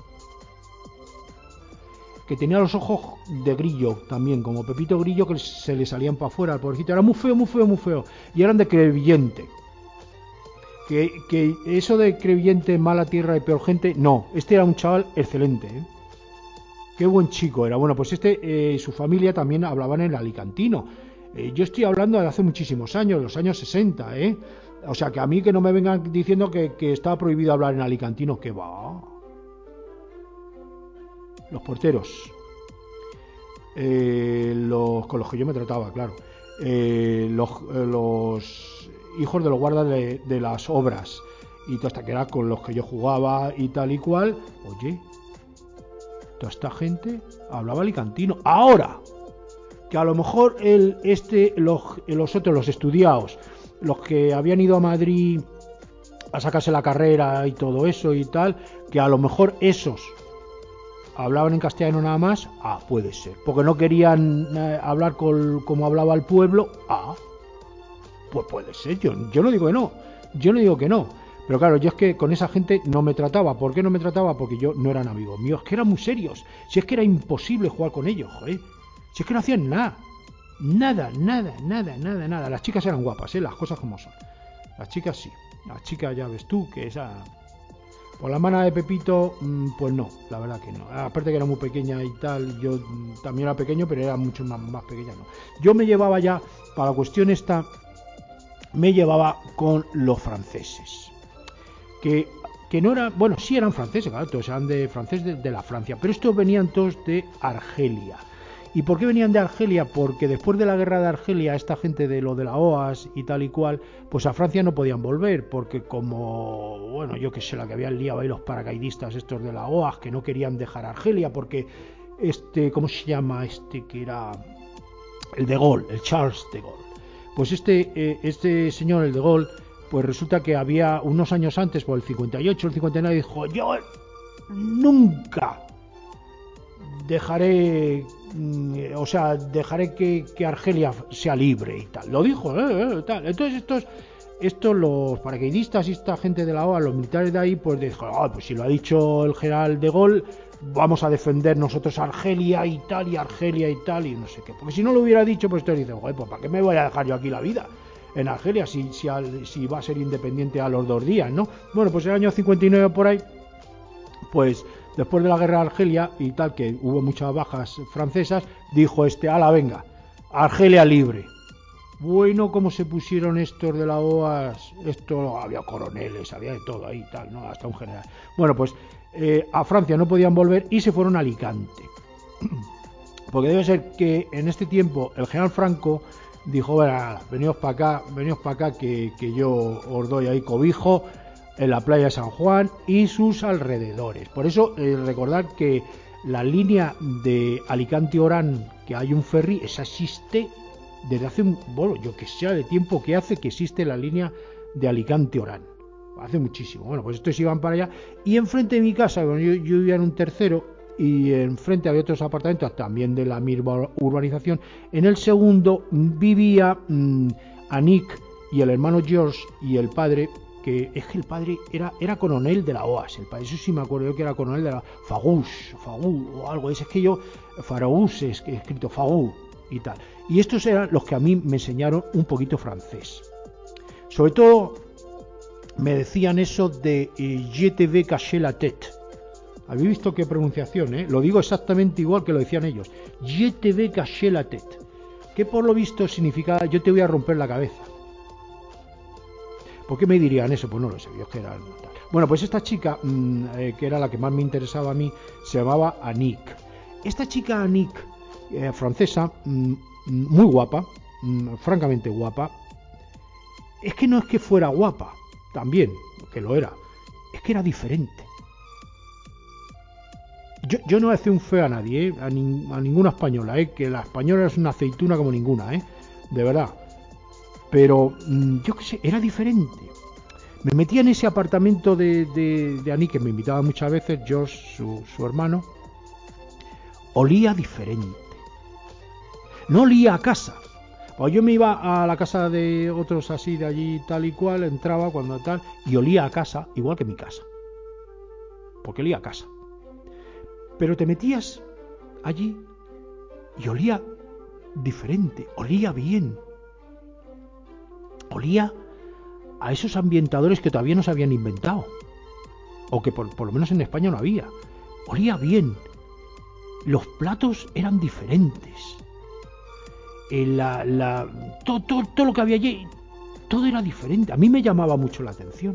que tenía los ojos de grillo también, como Pepito Grillo, que se le salían para afuera al pobrecito. Era muy feo, muy feo, muy feo, y eran de Crevillente. Que eso de Crevillente, mala tierra y peor gente, no, este era un chaval excelente, Qué buen chico era. Bueno, pues su familia también hablaban en alicantino. Yo estoy hablando de hace muchísimos años, los años 60, O sea, que a mí que no me vengan diciendo que está prohibido hablar en alicantino, que va. Los porteros, con los que yo me trataba, claro. Los hijos de los guardas de las obras, y hasta que era con los que yo jugaba y tal y cual. Oye, toda esta gente hablaba alicantino. Ahora, que a lo mejor los otros, los estudiados, los que habían ido a Madrid a sacarse la carrera y todo eso y tal, que a lo mejor esos hablaban en castellano nada más, puede ser, porque no querían hablar como hablaba el pueblo, pues puede ser, yo no digo que no, pero claro, yo es que con esa gente no me trataba. ¿Por qué no me trataba? Porque yo no eran amigos míos, que eran muy serios, si es que era imposible jugar con ellos, joder. Si es que no hacían nada. Las chicas eran guapas, las cosas como son. Las chicas sí. Las chicas, ya ves tú, que esa... Por la mano de Pepito, pues no, la verdad que no. Aparte que era muy pequeña y tal, yo también era pequeño, pero era mucho más pequeña, ¿no? Yo me llevaba ya, para la cuestión esta, me llevaba con los franceses. Que no eran, bueno, sí eran franceses, claro, todos eran de la Francia, pero estos venían todos de Argelia. ¿Y por qué venían de Argelia? Porque después de la guerra de Argelia, esta gente de lo de la OAS y tal y cual, pues a Francia no podían volver, porque como, bueno, yo que sé, la que habían liado ahí los paracaidistas estos de la OAS, que no querían dejar Argelia, porque ¿cómo se llama? Que era el de Gaulle, el Charles de Gaulle. Pues este señor, el de Gaulle, pues resulta que había unos años antes, por el 58, el 59, dijo: yo nunca dejaré que Argelia sea libre y tal. Lo dijo, tal. Entonces estos los paracaidistas y esta gente de la OA, los militares de ahí, pues dijo: pues si lo ha dicho el general de Gaulle, vamos a defender nosotros Argelia y tal, y no sé qué. Porque si no lo hubiera dicho, pues entonces dicen: pues ¿para qué me voy a dejar yo aquí la vida en Argelia si va a ser independiente a los 2 días, ¿no? Bueno, pues el año 59 por ahí, pues después de la guerra de Argelia y tal, que hubo muchas bajas francesas, dijo ala, venga, Argelia libre. Bueno, como se pusieron estos de la OAS, había coroneles, había de todo ahí, tal, ¿no? Hasta un general. Bueno, pues a Francia no podían volver y se fueron a Alicante. Porque debe ser que en este tiempo el general Franco dijo: bueno, veníos para acá, que yo os doy ahí cobijo, en la playa de San Juan y sus alrededores. Por eso recordar que la línea de Alicante-Orán, que hay un ferry, esa existe desde hace yo que sé de tiempo que hace que existe la línea de Alicante-Orán. Hace muchísimo. Bueno, pues estos iban para allá. Y enfrente de mi casa, yo vivía en un tercero, y enfrente había otros apartamentos también de la misma urbanización. En el segundo vivía Anik y el hermano George y el padre, que es que el padre era coronel de la OAS, el padre, eso sí me acuerdo yo que era coronel de la Fagú o algo, es que yo, Faraús es escrito Fagú y tal. Y estos eran los que a mí me enseñaron un poquito francés. Sobre todo me decían eso de je te vais cacher la tête. ¿Habéis visto qué pronunciación? Lo digo exactamente igual que lo decían ellos. Je te vais cacher la tête. Que por lo visto significa yo te voy a romper la cabeza. ¿Por qué me dirían eso? Pues no lo sé. Yo que era... Bueno, pues esta chica, que era la que más me interesaba a mí, se llamaba Anik. Esta chica Anik, francesa, muy guapa, francamente guapa. Es que no es que fuera guapa, también, que lo era. Es que era diferente. Yo no hace un feo a nadie, a ninguna española, que la española es una aceituna como ninguna, de verdad. Pero yo qué sé, era diferente. Me metía en ese apartamento de Anik, que me invitaba muchas veces, George, su hermano. Olía diferente. No olía a casa. Pues yo me iba a la casa de otros así, de allí tal y cual, entraba cuando tal, y olía a casa, igual que mi casa. Porque olía a casa. Pero te metías allí y olía diferente, olía bien. Olía a esos ambientadores que todavía no se habían inventado. O que por lo menos en España no había. Olía bien. Los platos eran diferentes. Todo lo que había allí, todo era diferente. A mí me llamaba mucho la atención.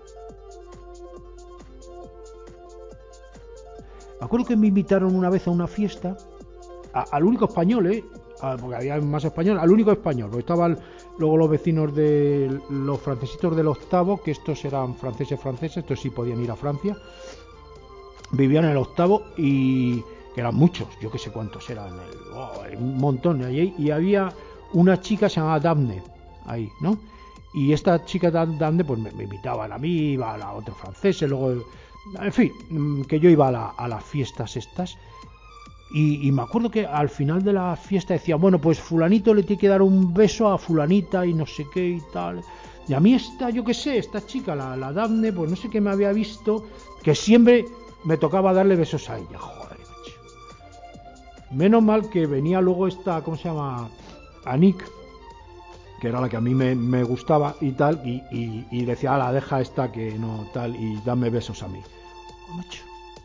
Me acuerdo que me invitaron una vez a una fiesta, al único español, porque había más español, al único español, porque estaban luego los vecinos de los francesitos del octavo, que estos eran franceses, estos sí podían ir a Francia, vivían en el octavo y que eran muchos, yo que sé cuántos eran, un montón allí, y había una chica se llamaba Daphne, ahí, ¿no? Y esta chica Daphne pues me invitaban a mí, iba a la otra francesa, luego, en fin, que yo iba a las fiestas estas. Y me acuerdo que al final de la fiesta decía, bueno, pues fulanito le tiene que dar un beso a fulanita y no sé qué y tal. Y a mí yo qué sé, esta chica, la Daphne, pues no sé qué me había visto, que siempre me tocaba darle besos a ella. Joder, macho. Menos mal que venía luego esta, ¿cómo se llama? Anik, que era la que a mí me gustaba y tal, y decía, ala, deja esta que no tal, y dame besos a mí. Oh, macho.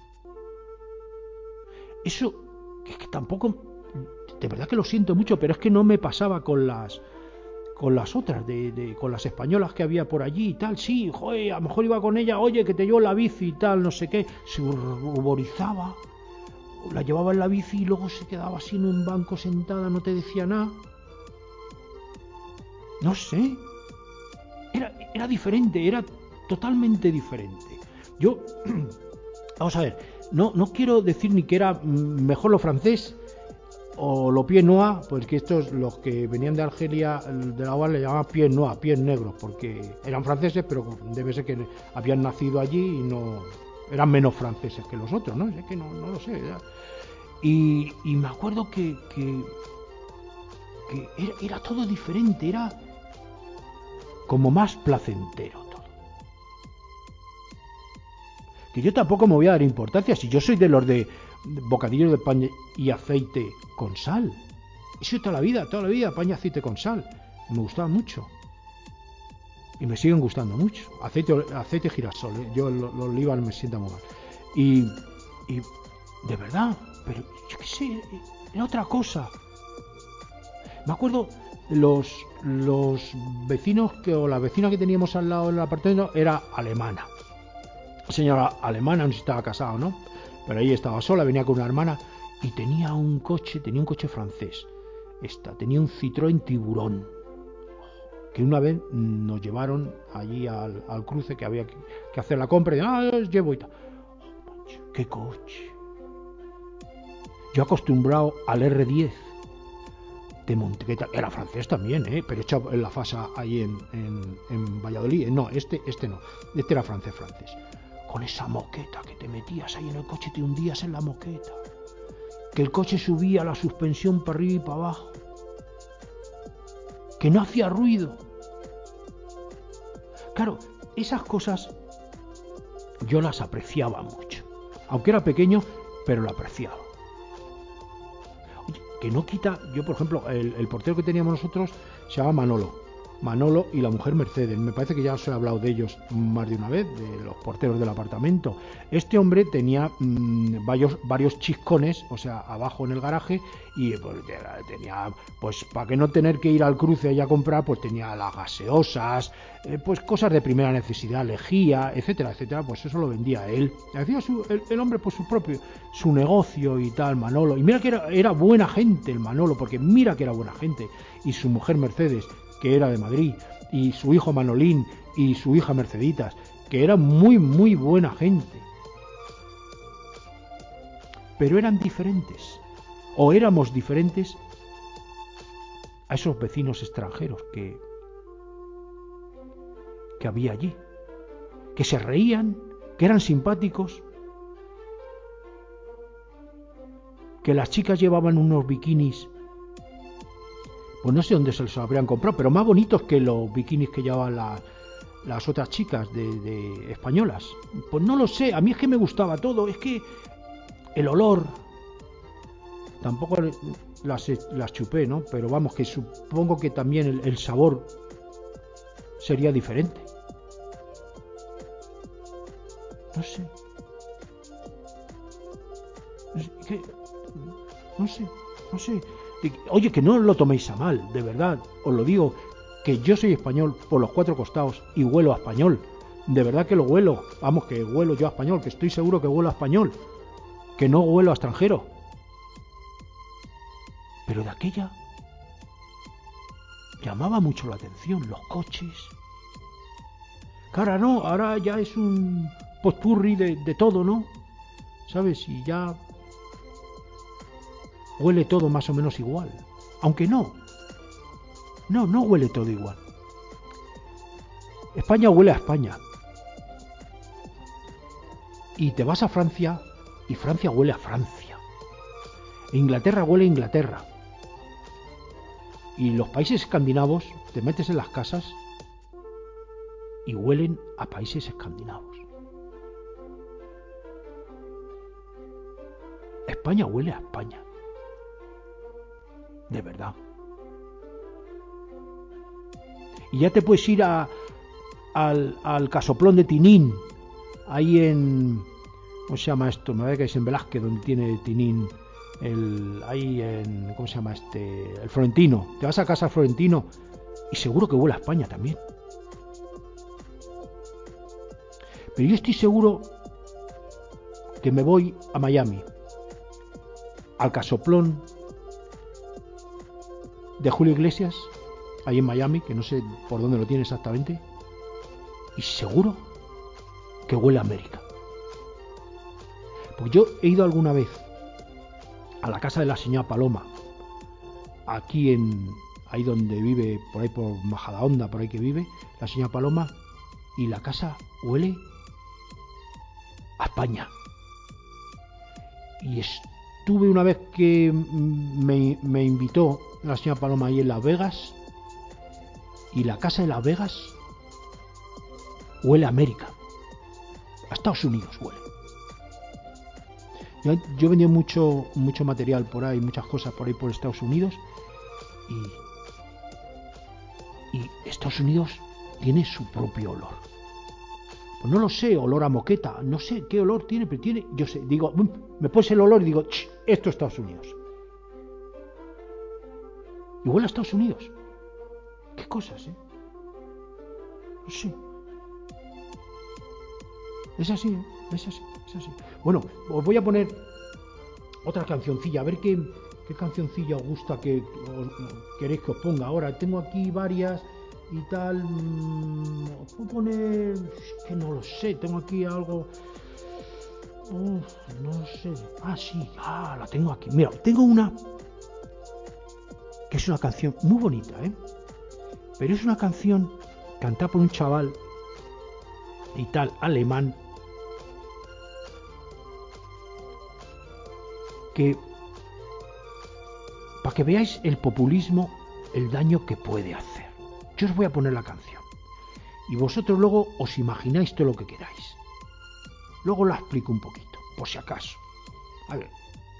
Eso... es que tampoco, de verdad que lo siento mucho, pero es que no me pasaba con las otras, con las españolas que había por allí y tal. Sí, joder, a lo mejor iba con ella, oye, que te llevo la bici y tal, no sé qué. Se ruborizaba, la llevaba en la bici y luego se quedaba así en un banco sentada, no te decía nada. No sé, era diferente, era totalmente diferente. Yo, vamos a ver, no quiero decir ni que era mejor lo francés o lo pied noir, porque estos, los que venían de Argelia, de la OAS, le llamaban pied noir, pies negros, porque eran franceses, pero debe ser que habían nacido allí y no eran menos franceses que los otros, ¿no? Es que no lo sé. ¿Verdad? Y me acuerdo que era todo diferente, era como más placentero. Que yo tampoco me voy a dar importancia, si yo soy de los de bocadillos de pan y aceite con sal. Eso toda la vida, pan y aceite con sal. Me gustaba mucho. Y me siguen gustando mucho. Aceite girasol, yo los oliva me sienta muy mal. Y de verdad, pero yo qué sé, era otra cosa. Me acuerdo, los vecinos, o la vecina que teníamos al lado del apartamento era alemana. Señora alemana, no sé si estaba casada o no, pero ahí estaba sola, venía con una hermana y tenía un coche francés. Tenía un Citroën Tiburón. que una vez nos llevaron allí al cruce, que había que hacer la compra, y os llevo y tal. ¡Qué coche! Yo acostumbrado al R10 de Montequeta, era francés también, pero hecho en la Fasa ahí en Valladolid. No, este no, este era francés. Con esa moqueta que te metías ahí en el coche, te hundías en la moqueta, que el coche subía la suspensión para arriba y para abajo, que no hacía ruido. Claro, esas cosas yo las apreciaba mucho, aunque era pequeño, pero lo apreciaba. Oye, que no quita, yo por ejemplo, el portero que teníamos nosotros se llama Manolo y la mujer Mercedes. Me parece que ya os he hablado de ellos más de una vez, de los porteros del apartamento. Este hombre tenía varios chiscones, o sea, abajo en el garaje, y pues, tenía, pues para que no tener que ir al cruce allá a comprar, pues tenía las gaseosas, pues cosas de primera necesidad, lejía, etcétera, pues eso lo vendía él. Hacía el hombre pues su negocio y tal, Manolo. Y mira que era buena gente el Manolo, porque mira que era buena gente. Y su mujer Mercedes, que era de Madrid, y su hijo Manolín y su hija Merceditas, que eran muy, muy buena gente. Pero eran diferentes, o éramos diferentes a esos vecinos extranjeros que había allí, que se reían, que eran simpáticos, que las chicas llevaban unos bikinis, pues no sé dónde se los habrían comprado, pero más bonitos que los bikinis que llevaban las otras chicas de españolas. Pues no lo sé, a mí es que me gustaba todo, es que el olor, tampoco las chupé, ¿no? Pero vamos, que supongo que también el sabor sería diferente. No sé. No sé. Oye, que no lo toméis a mal, de verdad, os lo digo, que yo soy español por los cuatro costados y huelo a español. De verdad que lo huelo. Vamos, que huelo yo a español, que estoy seguro que huelo a español, que no huelo a extranjero. Pero de aquella llamaba mucho la atención los coches. Cara, no, ahora ya es un potpurri de todo, ¿no? ¿Sabes? Y ya huele todo más o menos igual. Aunque no huele todo igual. España huele a España. Y te vas a Francia y Francia huele a Francia. E Inglaterra huele a Inglaterra. Y los países escandinavos, te metes en las casas y huelen a países escandinavos. España huele a España. De verdad. Y ya te puedes ir al casoplón de Tinín, ahí en... ¿Cómo se llama esto? Me parece que es en Velázquez, donde tiene Tinín, ahí en... ¿Cómo se llama este? El Florentino. Te vas a casa Florentino y seguro que huele a España también. Pero yo estoy seguro que me voy a Miami, al casoplón de Julio Iglesias, ahí en Miami, que no sé por dónde lo tiene exactamente, y seguro que huele a América. Porque yo he ido alguna vez a la casa de la señora Paloma, aquí ahí donde vive, por ahí por Majadahonda, por ahí que vive la señora Paloma, y la casa huele a España. Y estuve una vez que me invitó la señora Paloma ahí en Las Vegas, y la casa de Las Vegas huele a América, a Estados Unidos huele. Yo vendía mucho material por ahí, muchas cosas por ahí por Estados Unidos, y Estados Unidos tiene su propio olor. Pues no lo sé, olor a moqueta, no sé qué olor tiene, pero tiene, yo sé, digo, me pones el olor y digo, esto es Estados Unidos. Y huele a Estados Unidos. Qué cosas, no sé. Es así. Bueno, os voy a poner otra cancioncilla, a ver qué cancioncilla os gusta que queréis que os ponga. Ahora tengo aquí varias, y tal. Os puedo poner, que no lo sé, tengo aquí algo. No sé. Sí, la tengo aquí. Mira, tengo una que es una canción muy bonita, pero es una canción cantada por un chaval y tal, alemán, que para que veáis el populismo, el daño que puede hacer. Yo os voy a poner la canción y vosotros luego os imagináis todo lo que queráis. Luego la explico un poquito, por si acaso. A ver,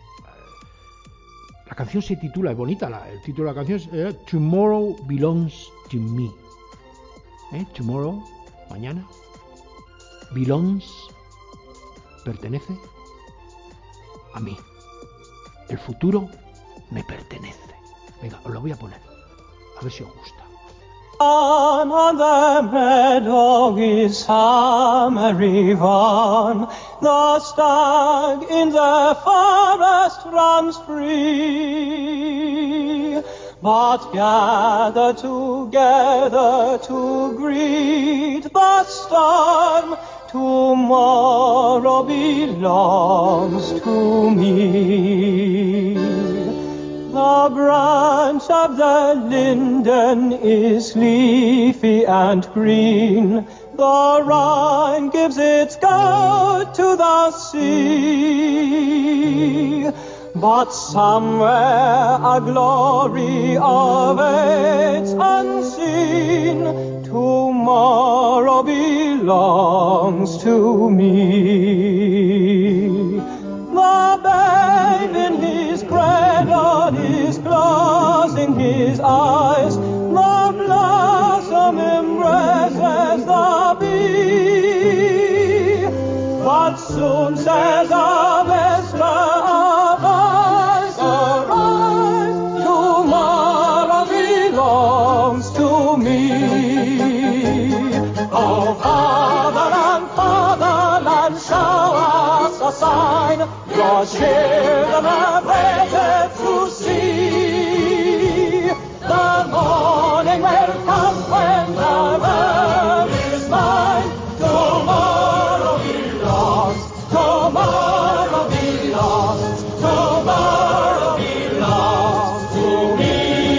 la canción se titula, es bonita, el título de la canción es Tomorrow Belongs to Me. Tomorrow, mañana, belongs, pertenece a mí. El futuro me pertenece. Venga, os lo voy a poner, a ver si os gusta. On the meadow is summery warm, the stag in the forest runs free, but gather together to greet the storm, tomorrow belongs to me. The branch of the linden is leafy and green. The Rhine gives its gold to the sea. But somewhere a glory awaits unseen. Tomorrow belongs to me. The babe in his cradle is closing his eyes. The blossom embraces the bee. But soon says a vesper, arise, arise. Tomorrow belongs to me. Oh, fatherland, fatherland, show us a sign. Your children have waited to see. The morning will come when the world is mine. Tomorrow belongs, tomorrow belongs, tomorrow belongs to me.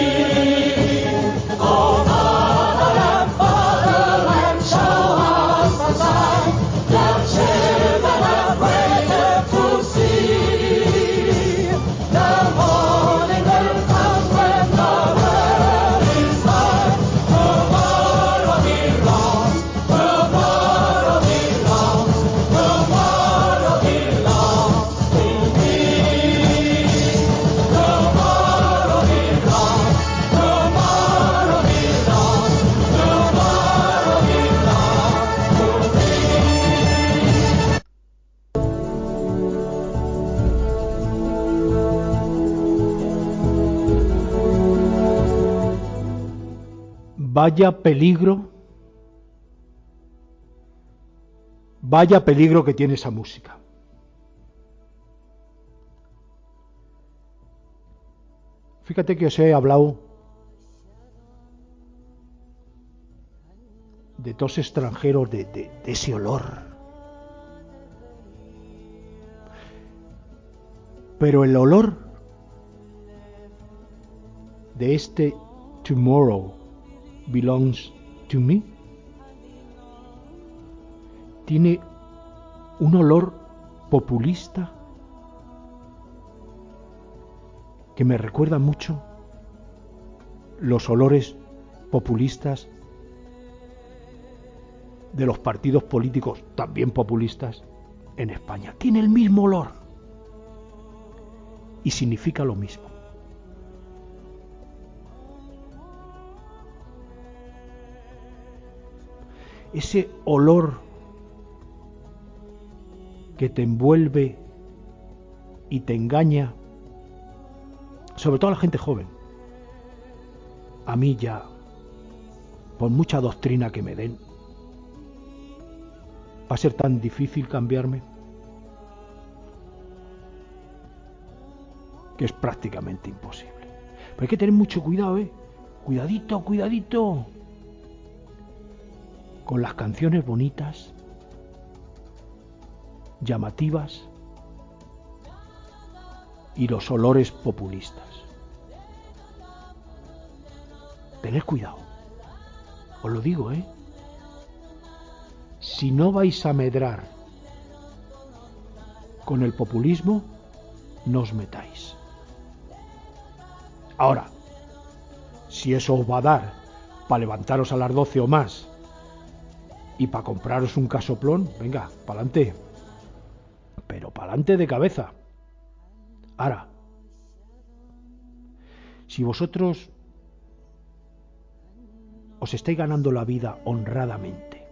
Oh, fatherland, fatherland, show us a sign. Your children have waited to see. The morning will come when the world is mine. Tomorrow belongs, tomorrow belongs, tomorrow belongs to me. Tomorrow belongs, tomorrow belongs, tomorrow belongs to me. Vaya peligro que tiene esa música. Fíjate que os he hablado de dos extranjeros, de ese olor. Pero el olor de este Tomorrow Belongs to Me tiene un olor populista que me recuerda mucho los olores populistas de los partidos políticos también populistas en España. Tiene el mismo olor y significa lo mismo. Ese olor que te envuelve y te engaña, sobre todo a la gente joven. A mí ya, por mucha doctrina que me den, va a ser tan difícil cambiarme que es prácticamente imposible. Pero hay que tener mucho cuidado, cuidadito, cuidadito, con las canciones bonitas, llamativas y los olores populistas. Tened cuidado, os lo digo, si no vais a medrar con el populismo, no os metáis. Ahora, si eso os va a dar para levantaros a las 12 o más y para compraros un casoplón, venga, pa'lante. Pero pa'lante de cabeza. Ahora, si vosotros os estáis ganando la vida honradamente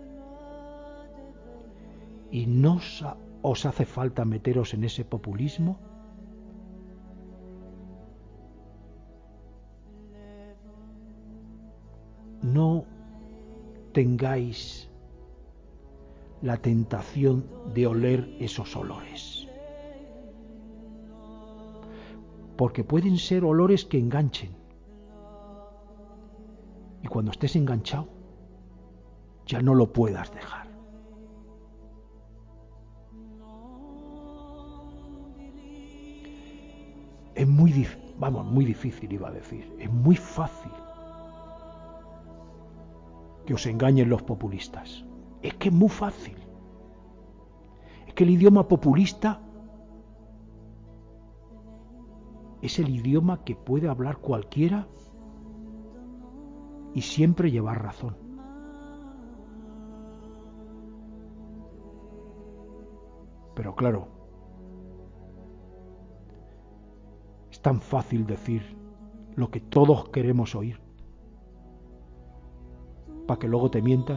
y no os hace falta meteros en ese populismo, no tengáis la tentación de oler esos olores, porque pueden ser olores que enganchen, y cuando estés enganchado ya no lo puedas dejar. Es muy difícil iba a decir, es muy fácil que os engañen los populistas. Es que es muy fácil. Es que el idioma populista es el idioma que puede hablar cualquiera y siempre llevar razón. Pero claro, es tan fácil decir lo que todos queremos oír, para que luego te mientan,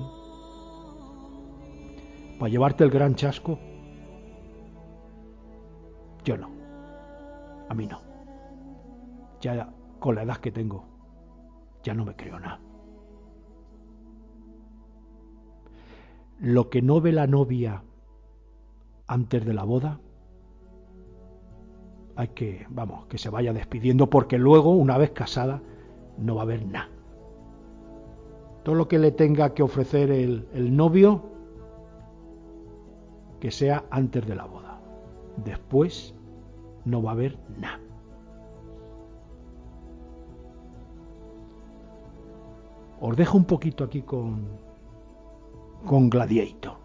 para llevarte el gran chasco. Yo no, a mí no. Ya con la edad que tengo, ya no me creo nada. Lo que no ve la novia antes de la boda, hay que se vaya despidiendo, porque luego, una vez casada, no va a haber nada. Todo lo que le tenga que ofrecer el novio, que sea antes de la boda. Después no va a haber nada. Os dejo un poquito aquí con Gladiator.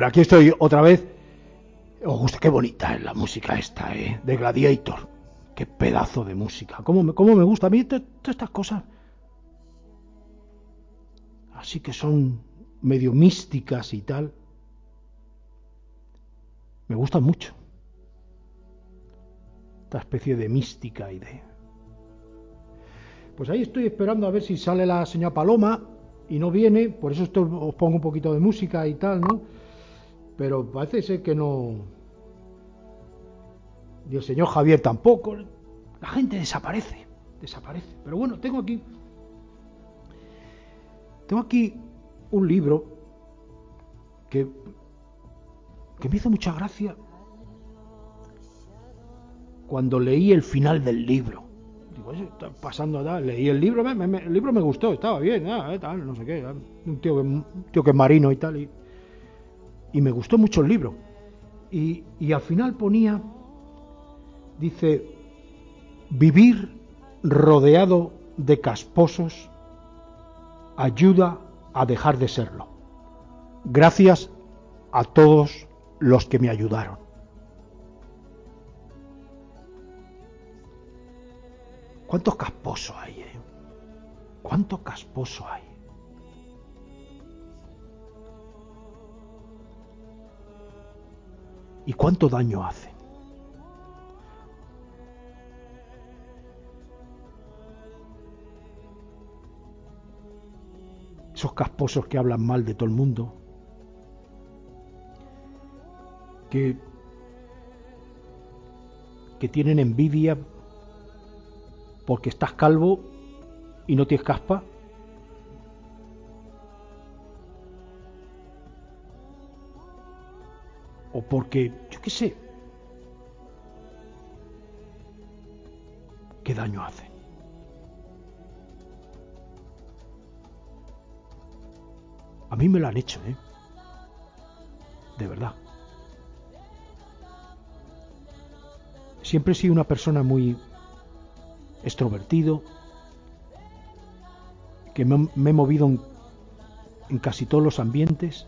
Bueno, aquí estoy otra vez. Os gusta, qué bonita es la música esta, de Gladiator. Qué pedazo de música. Cómo me gusta a mí todas estas cosas. Así que son medio místicas y tal. Me gustan mucho. Esta especie de mística y de... Pues ahí estoy esperando a ver si sale la señora Paloma y no viene, por eso os pongo un poquito de música y tal, ¿no? Pero parece ser que no... Y el señor Javier tampoco. La gente desaparece. Pero bueno, tengo aquí un libro que me hizo mucha gracia cuando leí el final del libro. Digo, eso está pasando, leí el libro, el libro me gustó, estaba bien, tal, no sé qué, un tío que es marino y tal, y me gustó mucho el libro. Y al final ponía, dice, vivir rodeado de casposos ayuda a dejar de serlo. Gracias a todos los que me ayudaron. ¿Cuántos casposos hay, ¿Cuánto casposo hay? ¿Y cuánto daño hacen? Esos casposos que hablan mal de todo el mundo, que tienen envidia porque estás calvo y no tienes caspa, o porque, yo qué sé, ¿qué daño hace? A mí me lo han hecho, de verdad. Siempre he sido una persona muy extrovertido, que me he movido en casi todos los ambientes,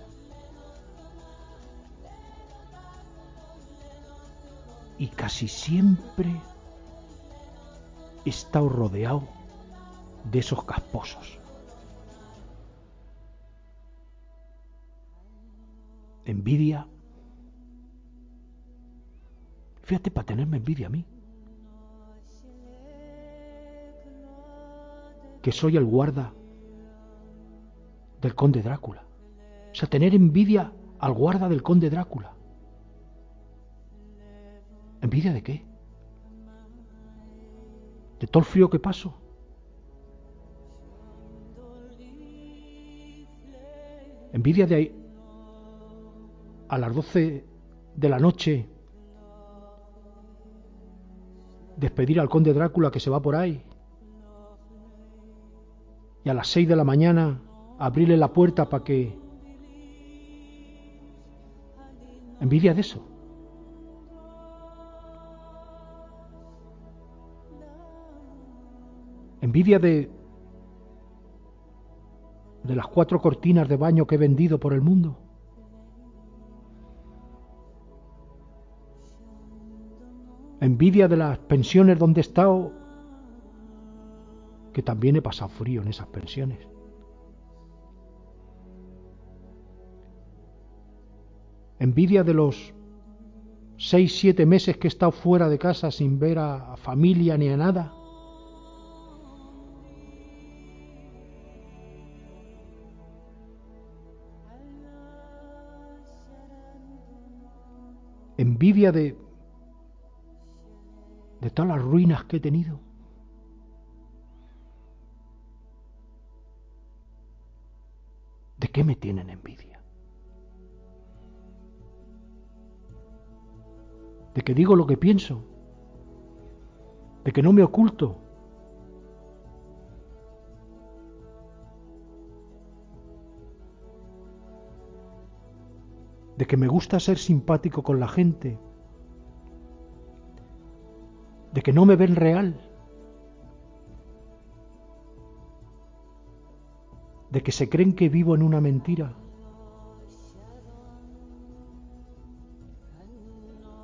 y casi siempre he estado rodeado de esos casposos. Envidia. Fíjate, para tenerme envidia a mí, que soy el guarda del conde Drácula. O sea, tener envidia al guarda del conde Drácula. ¿Envidia de qué? ¿De todo el frío que paso? ¿Envidia de ahí a las 12 de la noche despedir al conde Drácula que se va por ahí? Y a las 6 de la mañana abrirle la puerta para que... ¿Envidia de eso? ¿Envidia de las 4 cortinas de baño que he vendido por el mundo? ¿Envidia de las pensiones donde he estado? Que también he pasado frío en esas pensiones. ¿Envidia de los 6-7 meses que he estado fuera de casa sin ver a familia ni a nada? ¿Envidia de todas las ruinas que he tenido? ¿De qué me tienen envidia? ¿De que digo lo que pienso? ¿De que no me oculto? ¿De que me gusta ser simpático con la gente? ¿De que no me ven real? ¿De que se creen que vivo en una mentira?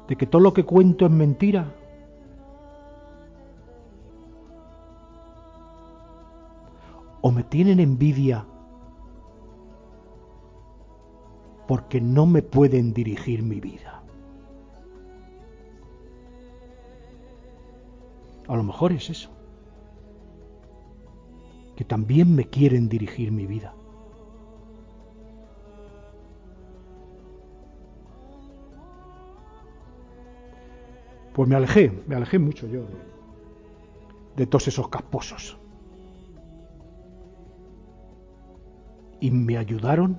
de que todo lo que cuento es mentira? ¿O me tienen envidia porque no me pueden dirigir mi vida? A lo mejor es eso, que también me quieren dirigir mi vida. Pues me alejé mucho yo de todos esos casposos. Y me ayudaron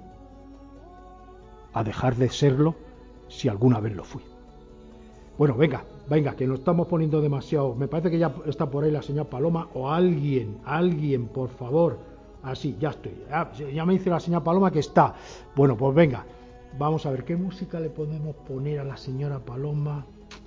a dejar de serlo si alguna vez lo fui. Bueno, venga, que nos estamos poniendo demasiado. Me parece que ya está por ahí la señora Paloma o alguien, por favor. Así, ya estoy. Ya me dice la señora Paloma que está. Bueno, pues venga, vamos a ver qué música le podemos poner a la señora Paloma.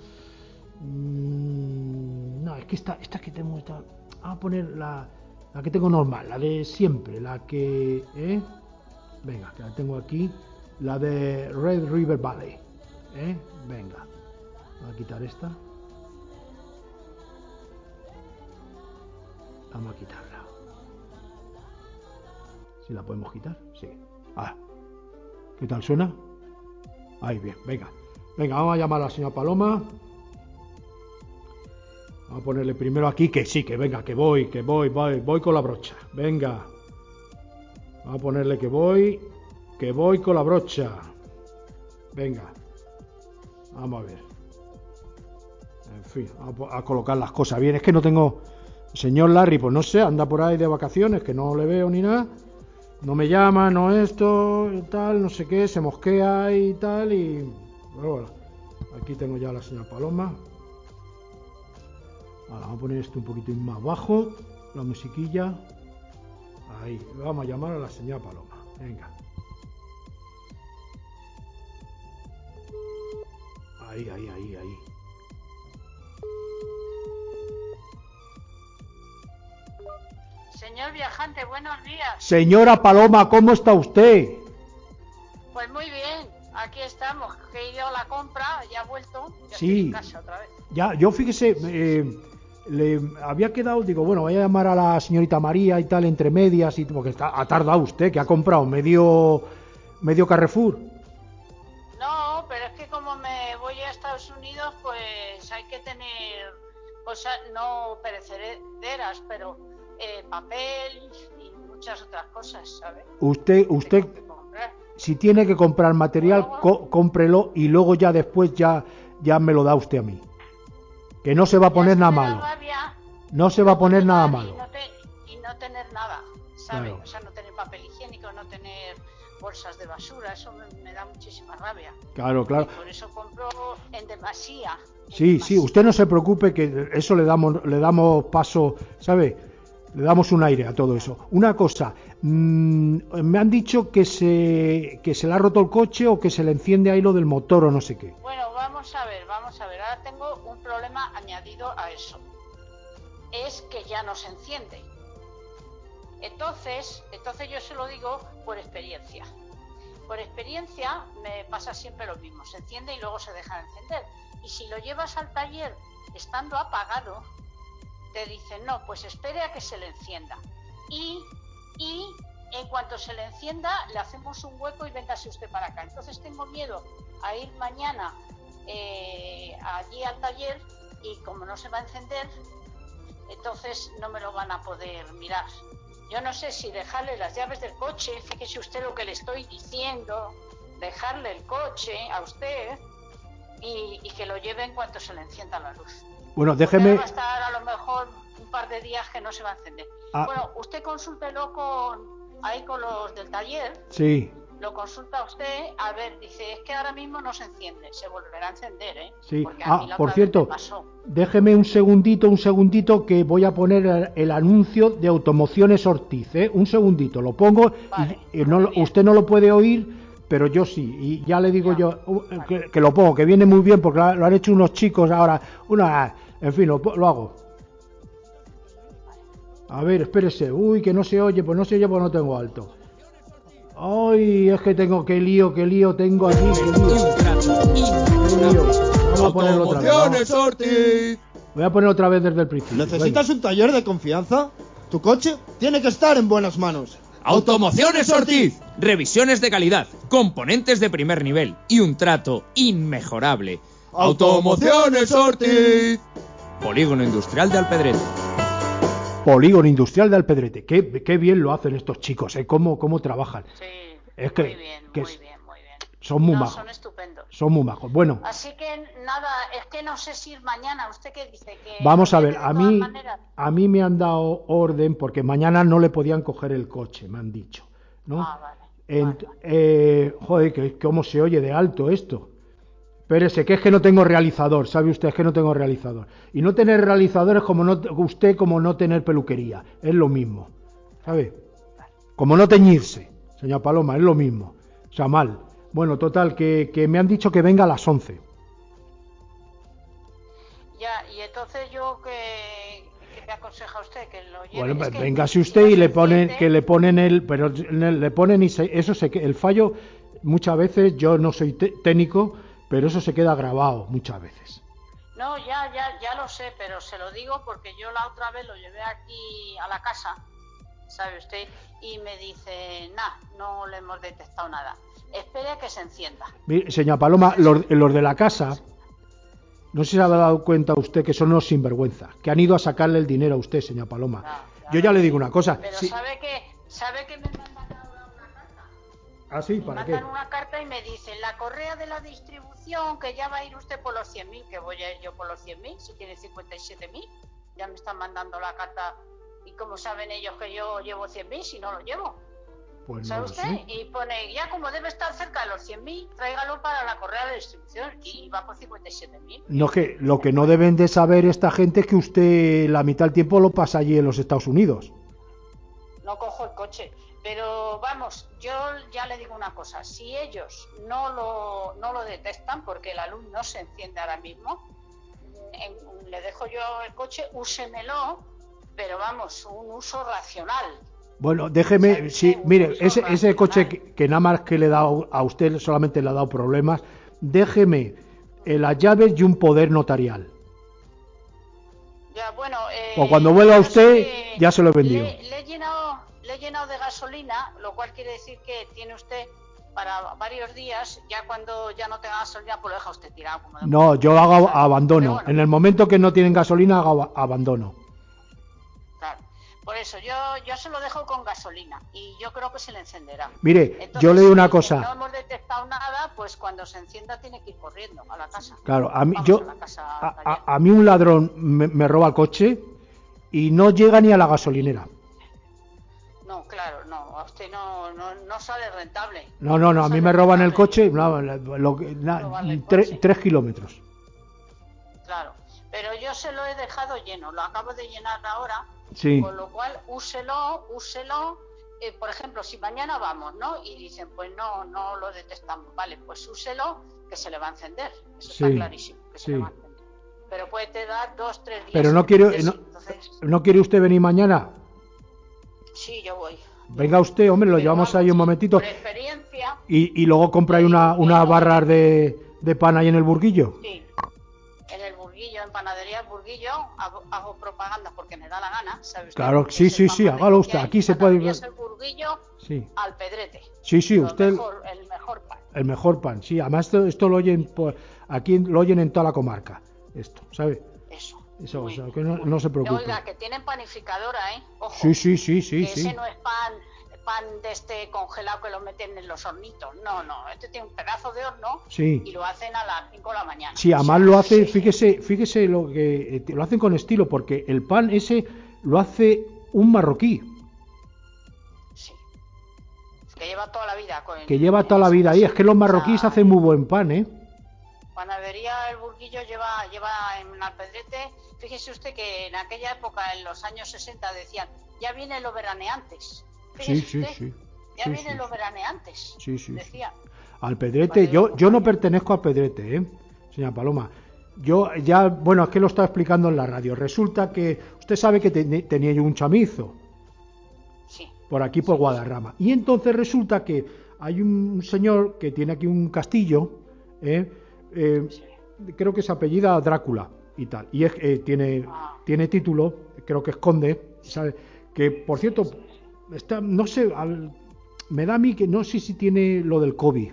No, es que esta que tengo, vamos a poner la que tengo normal, la de siempre, la que, venga, que la tengo aquí, la de Red River Valley, venga, voy a quitar esta, vamos a quitarla, ¿si la podemos quitar? Sí, ¿qué tal suena? Ahí, bien, venga, vamos a llamar a la señora Paloma. Vamos a ponerle primero aquí que sí, que venga, que voy con la brocha. Venga. Vamos a ponerle que voy con la brocha. Venga. Vamos a ver. En fin, vamos a colocar las cosas bien. Es que no tengo... Señor Larry, pues no sé, anda por ahí de vacaciones, que no le veo ni nada. No me llama, no esto, y tal, no sé qué, se mosquea y tal, y... Bueno, aquí tengo ya a la señora Paloma. Ahora vamos a poner esto un poquito más bajo, la musiquilla. Ahí, vamos a llamar a la señora Paloma. Venga. Ahí. Señor viajante, buenos días. Señora Paloma, ¿cómo está usted? Pues muy bien, aquí estamos, que he ido a la compra, ya he vuelto, ya sí. Estoy en casa otra vez. Ya, yo fíjese, le había quedado, digo, bueno, voy a llamar a la señorita María y tal, entre medias, y porque ha tardado usted, que ha comprado medio Carrefour. No, pero es que como me voy a Estados Unidos, pues hay que tener cosas no perecederas, pero papel y muchas otras cosas, ¿sabes? Usted, si tiene que comprar material, cómprelo y luego ya después ya me lo da usted a mí. Que no se va a poner nada malo. No se va a poner nada malo. Y no tener nada, ¿sabes? Claro. O sea, no tener papel higiénico, no tener bolsas de basura, eso me da muchísima rabia. Claro. Y por eso compro en demasía. Sí, usted no se preocupe, que eso le damos paso, ¿sabe? Le damos un aire a todo eso. Una cosa, me han dicho que se le ha roto el coche o que se le enciende ahí lo del motor o no sé qué. Bueno, vamos a ver. Ahora tengo un problema añadido a eso. Es que ya no se enciende. Entonces yo se lo digo por experiencia. Por experiencia me pasa siempre lo mismo. Se enciende y luego se deja de encender. Y si lo llevas al taller estando apagado, te dicen, no, pues espere a que se le encienda. Y en cuanto se le encienda, le hacemos un hueco y véngase usted para acá. Entonces tengo miedo a ir mañana allí al taller y como no se va a encender, entonces no me lo van a poder mirar. Yo no sé si dejarle las llaves del coche, fíjese usted lo que le estoy diciendo, dejarle el coche a usted y que lo lleve en cuanto se le encienda la luz. Bueno, déjeme... Va a estar a lo mejor un par de días que no se va a encender. Bueno, usted consúltelo con los del taller. Sí. Lo consulta usted, a ver, dice, es que ahora mismo no se enciende, se volverá a encender, ¿eh? Sí. Porque a mí la por otra vez cierto, me pasó. Déjeme un segundito que voy a poner el anuncio de Automociones Ortiz, ¿eh? Un segundito, lo pongo, vale, y usted no lo puede oír, pero yo sí, y ya le digo que lo pongo, que viene muy bien porque lo han hecho unos chicos ahora, en fin, lo hago. A ver, espérese, que no se oye, pues no tengo alto. Ay, es que qué lío tengo aquí, qué lío. ponerlo otra vez. Automociones Ortiz. Voy a poner otra vez desde el principio. ¿Necesitas un taller de confianza? Tu coche tiene que estar en buenas manos. Automociones Ortiz. Revisiones de calidad, componentes de primer nivel y un trato inmejorable. Automociones Ortiz. Polígono Industrial de Alpedrete. Polígono Industrial de Alpedrete. Qué bien lo hacen estos chicos, ¿eh? ¿Cómo trabajan? Sí, Es que, muy bien, que muy bien, muy bien. son muy No, majos. son estupendos. Son muy majos. Bueno, Así que nada, es que no sé si ir mañana. ¿Usted qué dice? Que vamos a ver. de A todas mí, maneras. a mí me han dado orden porque mañana no le podían coger el coche, me han dicho, ¿no? Ah, vale. Joder, cómo se oye de alto esto. Espérese, que es que no tengo realizador, ¿sabe usted? Es que no tengo realizador. Y no tener realizador es como no tener peluquería, es lo mismo, ¿sabe? Como no teñirse, señora Paloma, es lo mismo. O sea, mal. Bueno, total, que me han dicho que venga a las 11. Ya, y entonces yo ¿qué me aconseja usted? Que lo lleve. Bueno, Es pues que véngase si usted no y se le ponen, enciende, que le ponen pero le ponen y el fallo, muchas veces, yo no soy técnico, pero eso se queda grabado muchas veces. No, ya lo sé, pero se lo digo porque yo la otra vez lo llevé aquí a la casa, ¿sabe usted? Y me dice, no le hemos detectado nada. Espere a que se encienda. Mire, señora Paloma, los de la casa, no sé si se ha dado cuenta usted que son unos sinvergüenzas, que han ido a sacarle el dinero a usted, señora Paloma. Yo ya le digo una cosa. Pero sí. ¿sabe que me mandan ahora una carta? ¿Ah, sí? Me ¿Para qué? mandan una carta y me dicen, la correa de la distribución, que ya va a ir usted por los 100.000, que voy a ir yo por los 100.000, si tiene 57.000. Ya me están mandando la carta. ¿Y cómo saben ellos que yo llevo 100.000 si no lo llevo? Pues ¿Sabe no lo usted? sé. Y pone, ya como debe estar cerca de los 100.000, tráigalo para la correa de distribución. Y va por 57.000. No, que lo que no deben de saber esta gente es que usted la mitad del tiempo lo pasa allí en los Estados Unidos. No cojo el coche. Pero vamos, yo ya le digo una cosa. Si ellos no lo detectan, porque la luz no se enciende ahora mismo, le dejo yo el coche, úsemelo, pero vamos, un uso racional. Bueno, déjeme, sí, mire, ese coche que nada más que le he dado a usted solamente le ha dado problemas, déjeme las llaves y un poder notarial. Ya, bueno, o cuando vuelva usted, ya se lo he vendido. Le he llenado de gasolina, lo cual quiere decir que tiene usted para varios días. Ya cuando ya no tenga gasolina, pues lo deja usted tirado. No, yo hago abandono. Bueno. En el momento que no tienen gasolina, hago abandono. Claro. Por eso, yo se lo dejo con gasolina y yo creo que se le encenderá. Mire, Entonces, yo le digo una si cosa. no hemos detectado nada, pues cuando se encienda tiene que ir corriendo a la casa. Claro, a mí, Vamos a la casa, a mí un ladrón me roba el coche y no llega ni a la gasolinera. No, claro, no, a usted no sale rentable. No, a mí me roban el coche, 3 kilómetros. Claro, pero yo se lo he dejado lleno, lo acabo de llenar ahora, Sí. con lo cual úselo, por ejemplo, si mañana vamos, ¿no? Y dicen, pues no lo detectamos, vale, pues úselo, que se le va a encender, eso Sí, está clarísimo, que se sí. le va a encender. Pero puede tardar 2-3 días. Pero en no quiere, encenderse, entonces, ¿no quiere usted venir mañana? sí, yo voy. Venga usted, hombre, lo llevamos ahí un momentito. Por experiencia, Y luego compra ahí unas barras de pan ahí en el Burguillo. sí. En el Burguillo, en Panadería El Burguillo, hago propaganda porque me da la gana, ¿sabe usted? Claro, Porque sí, es el pan hágalo que usted. hay, Aquí se puede Panaderías El Burguillo, Sí. Alpedrete. Sí, usted El mejor pan. el mejor pan. Sí, además esto lo oyen aquí lo oyen en toda la comarca. Esto, ¿sabe? Eso. O sea, que no se preocupe. Oiga, que tienen panificadora, ¿eh? Ojo. Sí. Que ese no es pan de este congelado que lo meten en los hornitos. No. Este tiene un pedazo de horno Sí. y lo hacen a las 5 de la mañana. Sí, además lo hace, fíjese lo que lo hacen con estilo, porque el pan ese lo hace un marroquí. Sí. Que lleva toda la vida. Que lleva toda la vida ahí. Es que los marroquíes hacen muy buen pan, ¿eh? Panadería El Burguillo lleva en Alpedrete. Fíjese usted que en aquella época, en los años 60, decían, ya vienen los veraneantes. Fíjese usted, ya vienen los veraneantes. Sí. Decían. Alpedrete, yo no pertenezco a Alpedrete, señora Paloma. Yo ya, bueno, es que lo estaba explicando en la radio. Resulta que usted sabe que tenía yo un chamizo. Sí. Por aquí, por Guadarrama. Y entonces resulta que hay un señor que tiene aquí un castillo, creo que se apellida Drácula y tal. Y tiene título, creo que es conde, ¿sabe? Que, por cierto, está, no sé, me da a mí que no sé si tiene lo del COVID.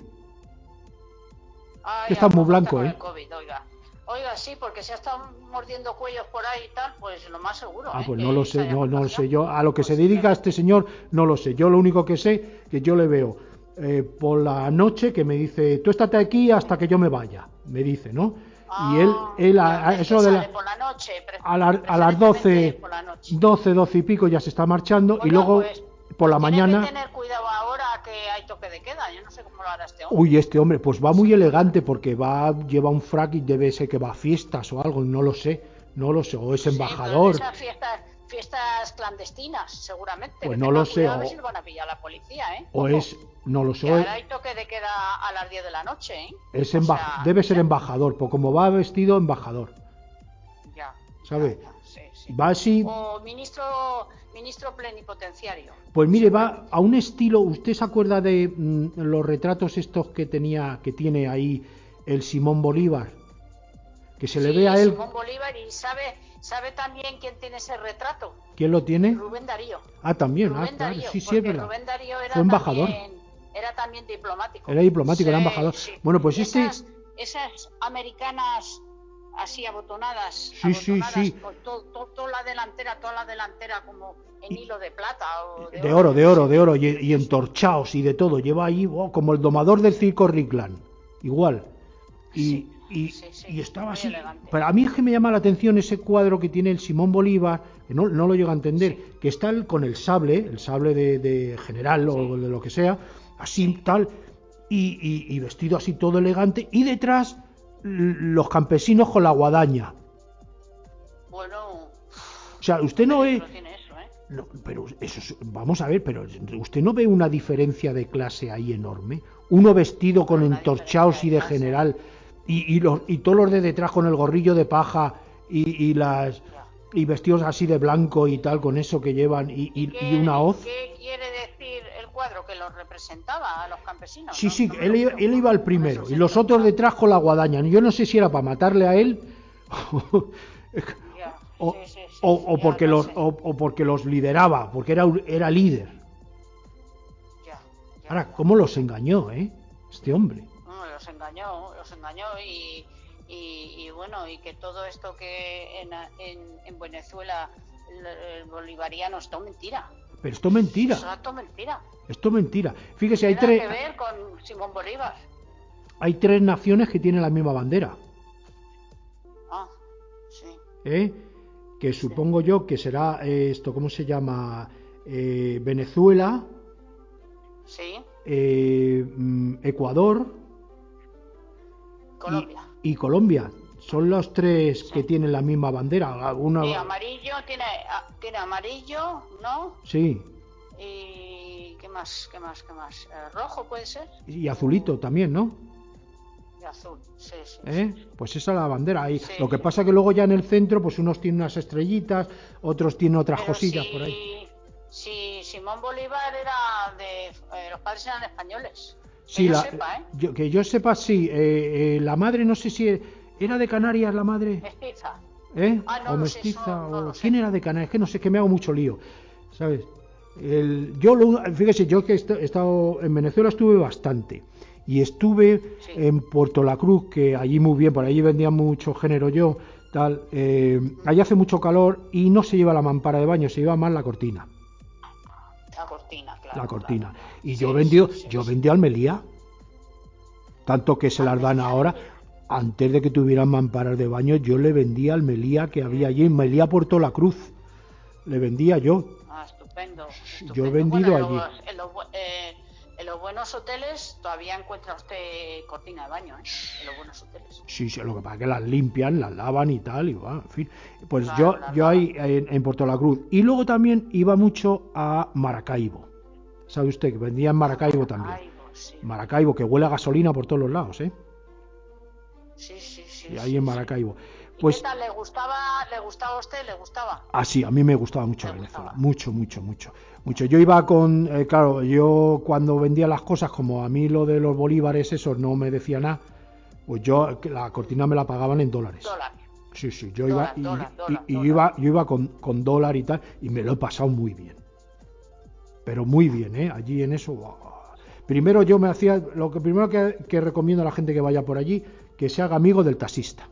Que está muy blanco, ¿eh? COVID, oiga, sí, porque se ha estado mordiendo cuellos por ahí y tal, pues lo más seguro. Pues no lo sé, no lo sé. Yo a lo que se dedica este señor no lo sé. Yo lo único que sé que yo le veo por la noche que me dice, tú estate aquí hasta que yo me vaya, me dice, ¿no? Y él eso de por la noche, a las 12 y pico ya se está marchando. Oiga, y luego pues, por la mañana... Tiene que tener cuidado ahora que hay toque de queda, yo no sé cómo lo hará este hombre. Uy, este hombre pues va muy elegante porque lleva un frac y debe ser que va a fiestas o algo, no lo sé, o es embajador. Sí, esas fiestas clandestinas, seguramente. Pues no lo sé. A ver si lo van a pillar la policía, ¿eh? O es, no lo sé. Que ahora hay toque de queda a las 10 de la noche, ¿eh? Debe ser embajador, porque como va vestido embajador. Ya. ¿Sabe? Sí. Va así. O ministro plenipotenciario. Pues mire, va a un estilo. ¿Usted se acuerda de los retratos estos que tiene ahí el Simón Bolívar? Que se le ve a él. Simón Bolívar, y sabe también quién tiene ese retrato. ¿Quién lo tiene? Rubén Darío. También. Rubén Claro, Darío, sí, es verdad. Rubén Darío fue embajador. Era también diplomático. Era diplomático, era embajador. Sí. Bueno, pues esas americanas así abotonadas. Sí. Con toda la delantera como en hilo de plata o de oro y entorchados y de todo. Lleva ahí como el domador del circo Rickland, igual. Y estaba así. Elegante. Pero a mí es que me llama la atención ese cuadro que tiene el Simón Bolívar, que no lo llego a entender, que está con el sable de general o de lo que sea, así tal, y vestido así todo elegante, y detrás los campesinos con la guadaña. Bueno. O sea, usted no ve... Tiene eso, ¿eh? No, pero eso vamos a ver, pero usted no ve una diferencia de clase ahí enorme. Uno vestido con entorchados y de general, y todos los de detrás con el gorrillo de paja y vestidos así de blanco y tal, con eso que llevan y una hoz. ¿Qué quiere decir el cuadro? ¿Que los representaba a los campesinos? Sí, él iba al primero y los otros detrás con la guadaña. Yo no sé si era para matarle a él o porque los lideraba, porque era líder. Ahora, ¿cómo los engañó, este hombre? No, los engañó y bueno, y que todo esto que en Venezuela el bolivariano es todo mentira. Pero esto es mentira. Esto es mentira. Fíjese, hay tres. Que ver con Simón Bolívar. Hay 3 naciones que tienen la misma bandera. Sí. Que supongo yo que será esto, ¿cómo se llama? Venezuela. Sí. Ecuador. Colombia. Y Colombia. Son los 3 que tienen la misma bandera. Amarillo, tiene amarillo, ¿no? Sí. ¿Y qué más? ¿Rojo puede ser? Y azulito también, ¿no? Y azul, sí. Pues esa es la bandera ahí. Sí. Lo que pasa que luego ya en el centro, pues unos tienen unas estrellitas, otros tienen otras cosillas por ahí. Sí, Simón Bolívar era los padres eran españoles. Sí, que yo sepa, sí. La madre, no sé si era de Canarias, la madre. Mestiza. O mestiza, ¿quién era de Canarias? Es que no sé, que me hago mucho lío, ¿sabes? Fíjese, yo que he estado en Venezuela estuve bastante. Y estuve en Puerto La Cruz, que allí muy bien, por allí vendía mucho género tal. Allí hace mucho calor y no se lleva la mampara de baño, se lleva más la cortina. Claro. La cortina. Y yo vendí almelía, tanto que se las dan ahora. Antes de que tuvieran mamparas de baño, yo le vendía almelía que había allí, Melía Puerto La Cruz. Le vendía yo. Estupendo. Yo he vendido allí. En los buenos hoteles todavía encuentra usted cortina de baño, En los buenos hoteles. Sí, lo que pasa es que las limpian, las lavan y tal, y en fin. Pues claro, yo ahí en Puerto La Cruz. Y luego también iba mucho a Maracaibo. ¿Sabe usted que vendía en Maracaibo también? Sí. Maracaibo, que huele a gasolina por todos los lados, Sí. Y ahí en Maracaibo. Pues, ¿qué tal? ¿Le gustaba a usted? ¿Le gustaba? Sí, a mí me gustaba mucho Venezuela. Mucho. Yo iba con... claro, yo cuando vendía las cosas, como a mí lo de los bolívares esos no me decía nada, Pues yo, la cortina me la pagaban en dólares. Dólar. Sí, yo Dólar, iba dólar, yo iba con dólar y tal, y me lo he pasado muy bien. Pero muy bien, allí en eso. Primero yo me hacía, lo que primero que recomiendo a la gente que vaya por allí, que se haga amigo del taxista.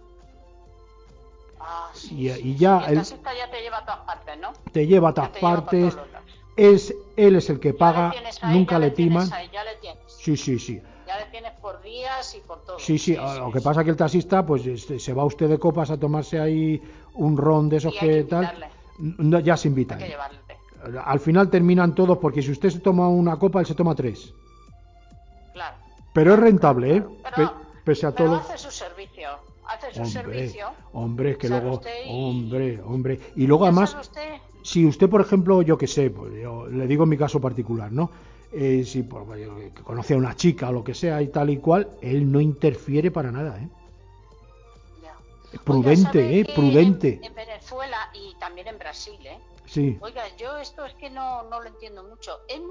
Sí, y ya el taxista ya te lleva a todas partes, ¿no? Te lleva a todas partes. Él es el que paga, nunca le timan. Ya le tienes. Sí. Ya le tienes por días y por todo. Sí, lo que pasa que el taxista, pues se va usted de copas a tomarse ahí un ron de esos que tal. No, ya se invitan. Hay que llevarle. Al final terminan todos, porque si usted se toma una copa, él se toma 3. Claro. Pero es rentable, pese a todo. Hace su servicio. Hombre, que luego. Y... Hombre. Y luego además, si usted, por ejemplo, yo qué sé, pues yo le digo en mi caso particular, ¿no? Si conoce a una chica o lo que sea y tal y cual, él no interfiere para nada, Es prudente, prudente. En Venezuela y también en Brasil, Sí. Oiga, yo esto es que no lo entiendo mucho. Es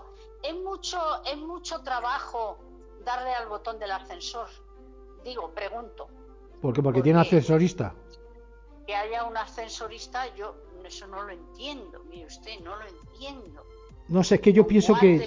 mucho trabajo darle al botón del ascensor. Pregunto. ¿Por qué? Porque tiene ascensorista. Que haya un ascensorista, yo eso no lo entiendo. Mire usted, no lo entiendo. No sé, es que yo pienso que...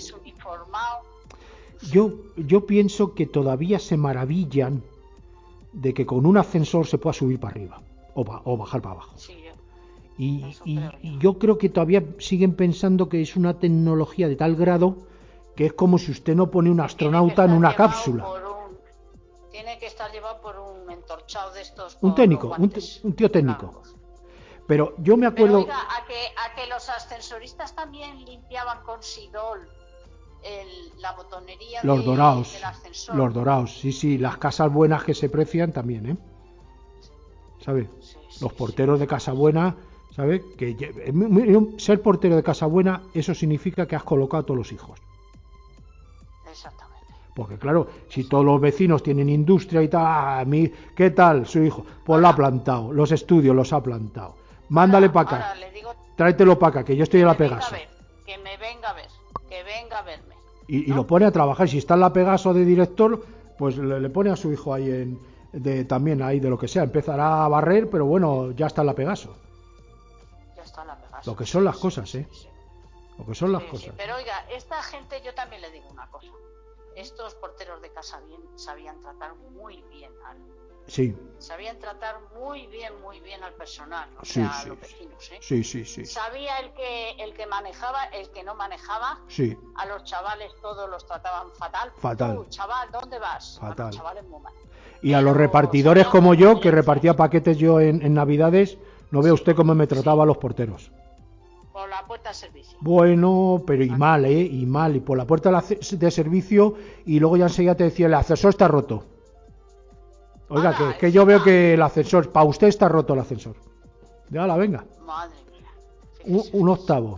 Yo pienso que todavía se maravillan de que con un ascensor se pueda subir para arriba o bajar para abajo. Sí, y yo creo que todavía siguen pensando que es una tecnología de tal grado que es como si usted no pone un astronauta en una cápsula. Tiene que estar llevado por un entorchado de estos. Un técnico, un tío técnico. Blancos. Pero yo me acuerdo... Pero oiga, a que los ascensoristas también limpiaban con Sidol la botonería del ascensor. Los dorados, sí, las casas buenas que se precian también, ¿sabe? Los porteros de casa buena, ¿sabe? Que ser portero de casa buena, eso significa que has colocado a todos los hijos. Exactamente. Porque claro, si todos los vecinos tienen industria y tal, ¿qué tal su hijo? Pues lo ha plantado, los estudios los ha plantado. Mándale para acá, tráetelo para acá, que yo estoy en la Pegaso. Que me venga a ver, que venga a verme. Y lo pone a trabajar, si está en la Pegaso de director, pues le pone a su hijo ahí también ahí de lo que sea, empezará a barrer, pero bueno, ya está en la Pegaso. Ya está en la Pegaso. Lo que son las cosas, Lo que son las cosas. Sí. Pero oiga, esta gente, yo también le digo una cosa. Estos porteros de casa sabían tratar muy bien sabían tratar muy bien al personal, a los vecinos, Sí. Sabía el que manejaba, el que no manejaba. Sí. A los chavales todos los trataban fatal. Chaval, ¿dónde vas? Fatal. A los chavales muy mal. Y a los repartidores como yo, que repartía paquetes yo en Navidades, no ve usted cómo me trataba a los porteros. Por la puerta de servicio. Bueno, pero y mal, y por la puerta de servicio, y luego ya enseguida te decía, el ascensor está roto. Oiga, que yo veo que el ascensor, para usted está roto el ascensor. Ya venga. Madre mía. Un octavo.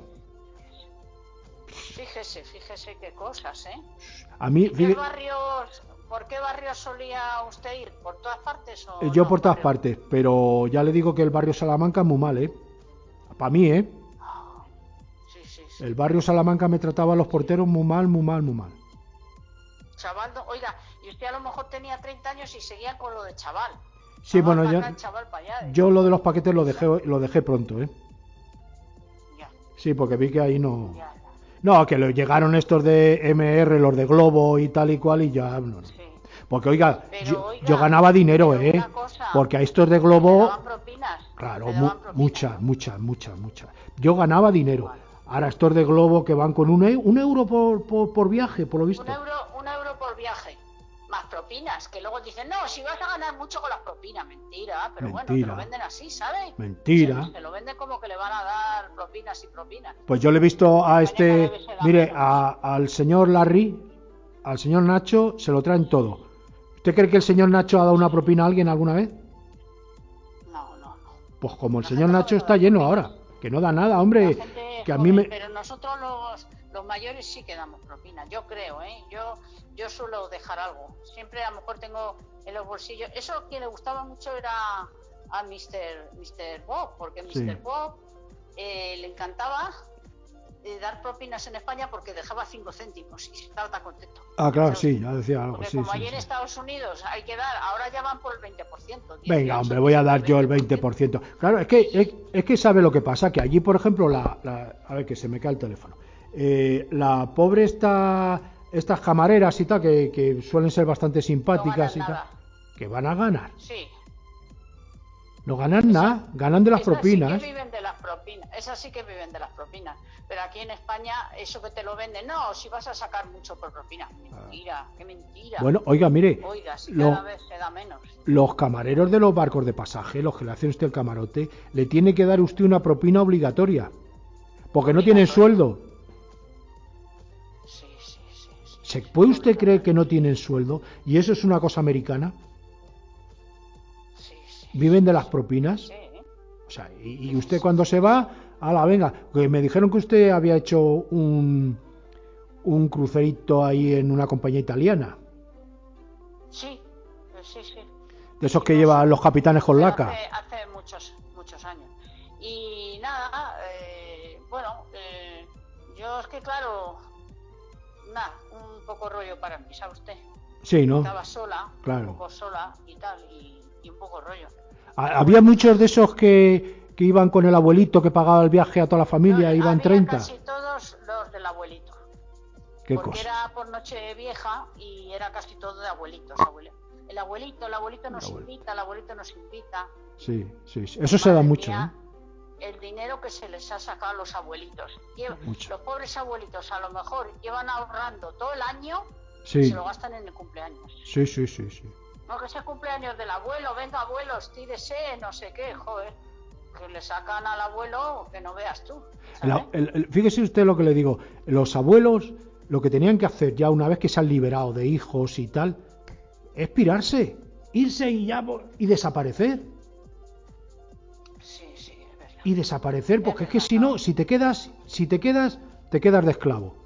Fíjese qué cosas, A mí, ¿Por qué barrios solía usted ir? ¿Por todas partes? Yo por todas partes, pero ya le digo que el barrio Salamanca es muy mal, Para mí, Sí. El barrio Salamanca me trataba a los porteros muy mal. Chaval, oiga, y usted a lo mejor tenía 30 años y seguía con lo de chaval. Sí, chaval bueno, yo lo de los paquetes lo dejé pronto, Ya. Sí, porque vi que ahí no... Ya. No, que llegaron estos de MR, los de Globo y tal y cual, y ya... No. Sí. Porque, oiga, yo ganaba dinero, porque a estos de Globo... ¿Daban propinas? Claro, muchas. Yo ganaba dinero. Ahora estos de Globo que van con un euro por viaje, por lo visto. Un euro por viaje. Más propinas, que luego dicen, no, si vas a ganar mucho con las propinas. Mentira, pero bueno, te lo venden así, ¿sabes? Mentira. Se lo venden como que le van a dar propinas y propinas. Pues yo le he visto a al señor Larry, al señor Nacho, se lo traen todo. ¿Usted cree que el señor Nacho ha dado una propina a alguien alguna vez? No. Pues como el señor Nacho está lleno ahora, que no da nada, hombre. Que a mí Pero nosotros los mayores sí que damos propina, yo creo, yo suelo dejar algo. Siempre a lo mejor tengo en los bolsillos. Eso que le gustaba mucho era a Mr. Bob, porque Mr. Bob le encantaba dar propinas en España porque dejaba 5 céntimos y estaba tan contento. Ah, claro, sí, ya decía algo. Porque Sí, como sí, allí en sí. Estados Unidos hay que dar, ahora ya van por el 20%. Venga, hombre, voy a dar yo el 20%. Claro, es que sabe lo que pasa, que allí, por ejemplo, a ver, que se me cae el teléfono. La pobre estas camareras y tal, que suelen ser bastante simpáticas y tal, que van a ganar. Sí. No ganan nada, ganan de las propinas. Sí que viven de las propinas, esas sí que viven de las propinas. Pero aquí en España, eso que te lo venden, no, si vas a sacar mucho por propina. Mentira, qué mentira. Bueno, oiga, mire, Oiga, si cada vez se da menos. Los camareros de los barcos de pasaje, los que le hacen usted el camarote, le tiene que dar usted una propina obligatoria, porque no tienen sueldo. ¿Se puede usted creer que no tienen sueldo? ¿Y eso es una cosa americana? ¿Viven de las propinas? O sea, y usted cuando se va, venga, que me dijeron que usted había hecho un crucerito ahí en una compañía italiana. Sí, sí, sí. De esos que llevan los capitanes con laca. Hace muchos años. Y nada, bueno, yo es que claro, un poco rollo para mí, ¿sabe usted? Sí, ¿no? Estaba sola, claro. un poco sola y tal, y un poco rollo. Había muchos de esos que iban con el abuelito que pagaba el viaje a toda la familia, iban había 30. Casi todos los del abuelito. ¿Qué porque cosa? Era por Nochevieja y era casi todo de abuelitos. El abuelito nos invita, el abuelito nos invita. Sí. Eso se da mucho, mía, el dinero que se les ha sacado a los abuelitos. Los pobres abuelitos a lo mejor llevan ahorrando todo el año y se lo gastan en el cumpleaños. Sí. No, que sea cumpleaños del abuelo, venga abuelo, estírese, no sé qué, joder. Que le sacan al abuelo que no veas tú. Fíjese usted lo que le digo. Los abuelos lo que tenían que hacer ya una vez que se han liberado de hijos y tal, es pirarse, irse y desaparecer. Sí, es verdad. Y desaparecer, porque es que si no, si te quedas, te quedas de esclavo.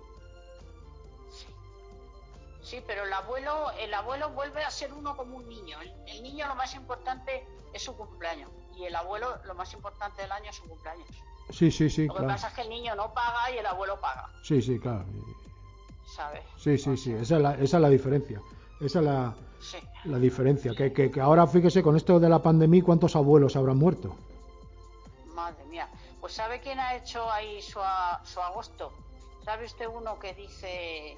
Sí, pero el abuelo vuelve a ser uno como un niño. El niño lo más importante es su cumpleaños. Y el abuelo lo más importante del año es su cumpleaños. Sí, Lo que pasa es que el niño no paga y el abuelo paga. Sí, claro. ¿Sabes? Sí. Esa es la diferencia. Esa es la diferencia. Que ahora, fíjese, con esto de la pandemia, ¿cuántos abuelos habrán muerto? Madre mía. Pues ¿sabe quién ha hecho ahí su agosto? ¿Sabe usted uno que dice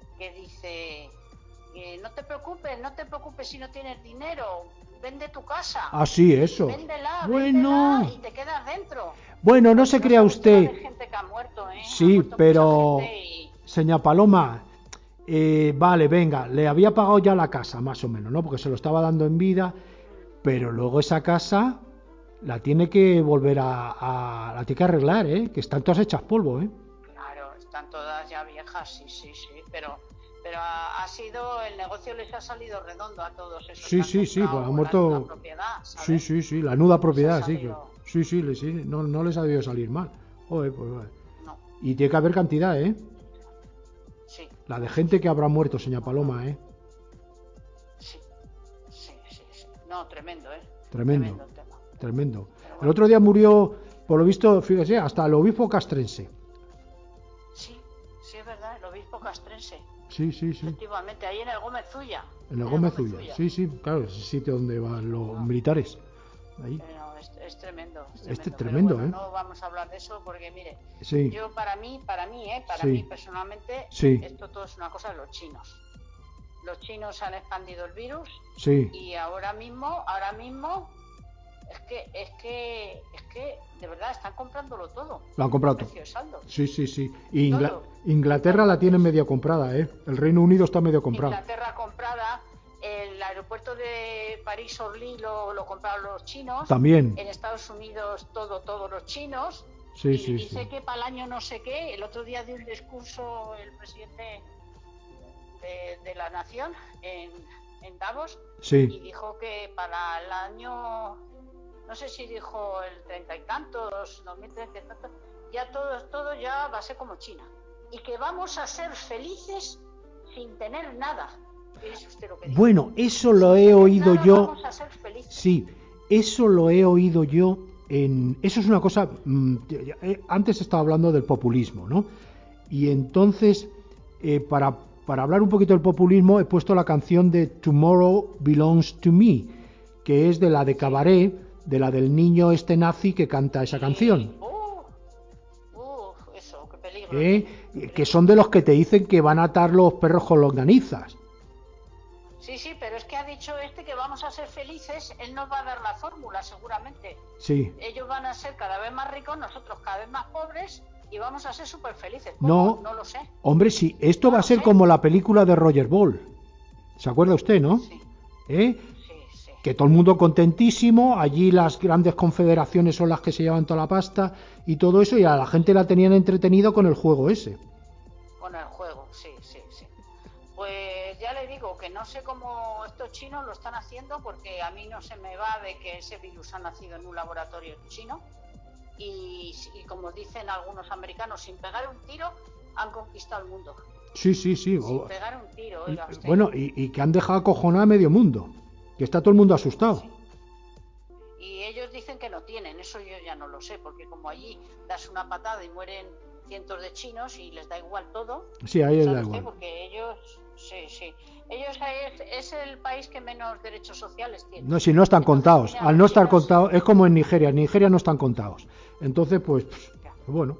no te preocupes si no tienes dinero, vende tu casa. Ah, sí, eso. Véndela y te quedas dentro. Bueno, no se crea usted. Hay gente que ha muerto, Sí, pero señora Paloma, vale, venga, le había pagado ya la casa, más o menos, ¿no? Porque se lo estaba dando en vida, pero luego esa casa la tiene que volver la tiene que arreglar, que están todas hechas polvo, Claro, están todas ya viejas, sí, pero ha sido, el negocio les ha salido redondo a todos esos. Sí, pues han muerto. La propiedad, ¿sabes? Sí, la nuda propiedad, sí, no les ha debido salir mal. Joder, pues vale. No. Y tiene que haber cantidad, Sí. La de gente que habrá muerto, señora Paloma, Sí. No, tremendo, Tremendo. El otro día murió, por lo visto, fíjese, hasta el obispo castrense. Sí, es verdad, el obispo castrense. Sí. Efectivamente, ahí en el Gómez Zulla. En el Gómez Zulla. Sí, claro, es el sitio donde van los militares. Ahí. No, es tremendo. Tremendo, bueno, no vamos a hablar de eso porque, mire, yo para mí personalmente, esto todo es una cosa de los chinos. Los chinos han expandido el virus y ahora mismo es que de verdad están comprándolo todo. Lo han comprado todo. Saldo. Sí. Y Inglaterra la tiene medio comprada, El Reino Unido está medio comprado. Inglaterra comprada. El aeropuerto de París-Orly lo compraron los chinos. También. En Estados Unidos todos los chinos. Sí. Dice que para el año no sé qué. El otro día dio un discurso el presidente de la nación en Davos. Y dijo que para el año, no sé si dijo el 30 y tantos, 2030 y tantos, ya todo ya va a ser como China. Y que vamos a ser felices sin tener nada. ¿Es usted lo que dice? Bueno, eso lo he oído yo. Vamos a ser felices. Sí, eso lo he oído yo eso es una cosa... antes estaba hablando del populismo, ¿no? Y entonces, para hablar un poquito del populismo, he puesto la canción de Tomorrow Belongs to Me, que es de la de Cabaret, de la del niño este nazi que canta esa canción. Eso, qué peligro. Que son de los que te dicen que van a atar los perros con longanizas. Sí, pero es que ha dicho que vamos a ser felices, él nos va a dar la fórmula seguramente. Sí. Ellos van a ser cada vez más ricos, nosotros cada vez más pobres y vamos a ser súper felices. No, no lo sé. Hombre, sí, esto va a ser como la película de Roger Ball. ¿Se acuerda usted, no? Sí. Sí. Que todo el mundo contentísimo, allí las grandes confederaciones son las que se llevan toda la pasta y todo eso, y a la gente la tenían entretenido con el juego ese. Con el juego, sí. Pues ya le digo que no sé cómo estos chinos lo están haciendo, porque a mí no se me va de que ese virus ha nacido en un laboratorio chino y como dicen algunos americanos, sin pegar un tiro han conquistado el mundo. Sí. Sin pegar un tiro, oiga usted. Bueno, y que han dejado acojonado a medio mundo, que está todo el mundo asustado. Sí. Y ellos dicen que no tienen, eso yo ya no lo sé, porque como allí das una patada y mueren cientos de chinos y les da igual todo. Sí, a ellos les da igual. Porque ellos, sí. Ellos es el país que menos derechos sociales tiene. No, si no están contados. Al no estar contados, es como en Nigeria. En Nigeria no están contados. Entonces, pues bueno.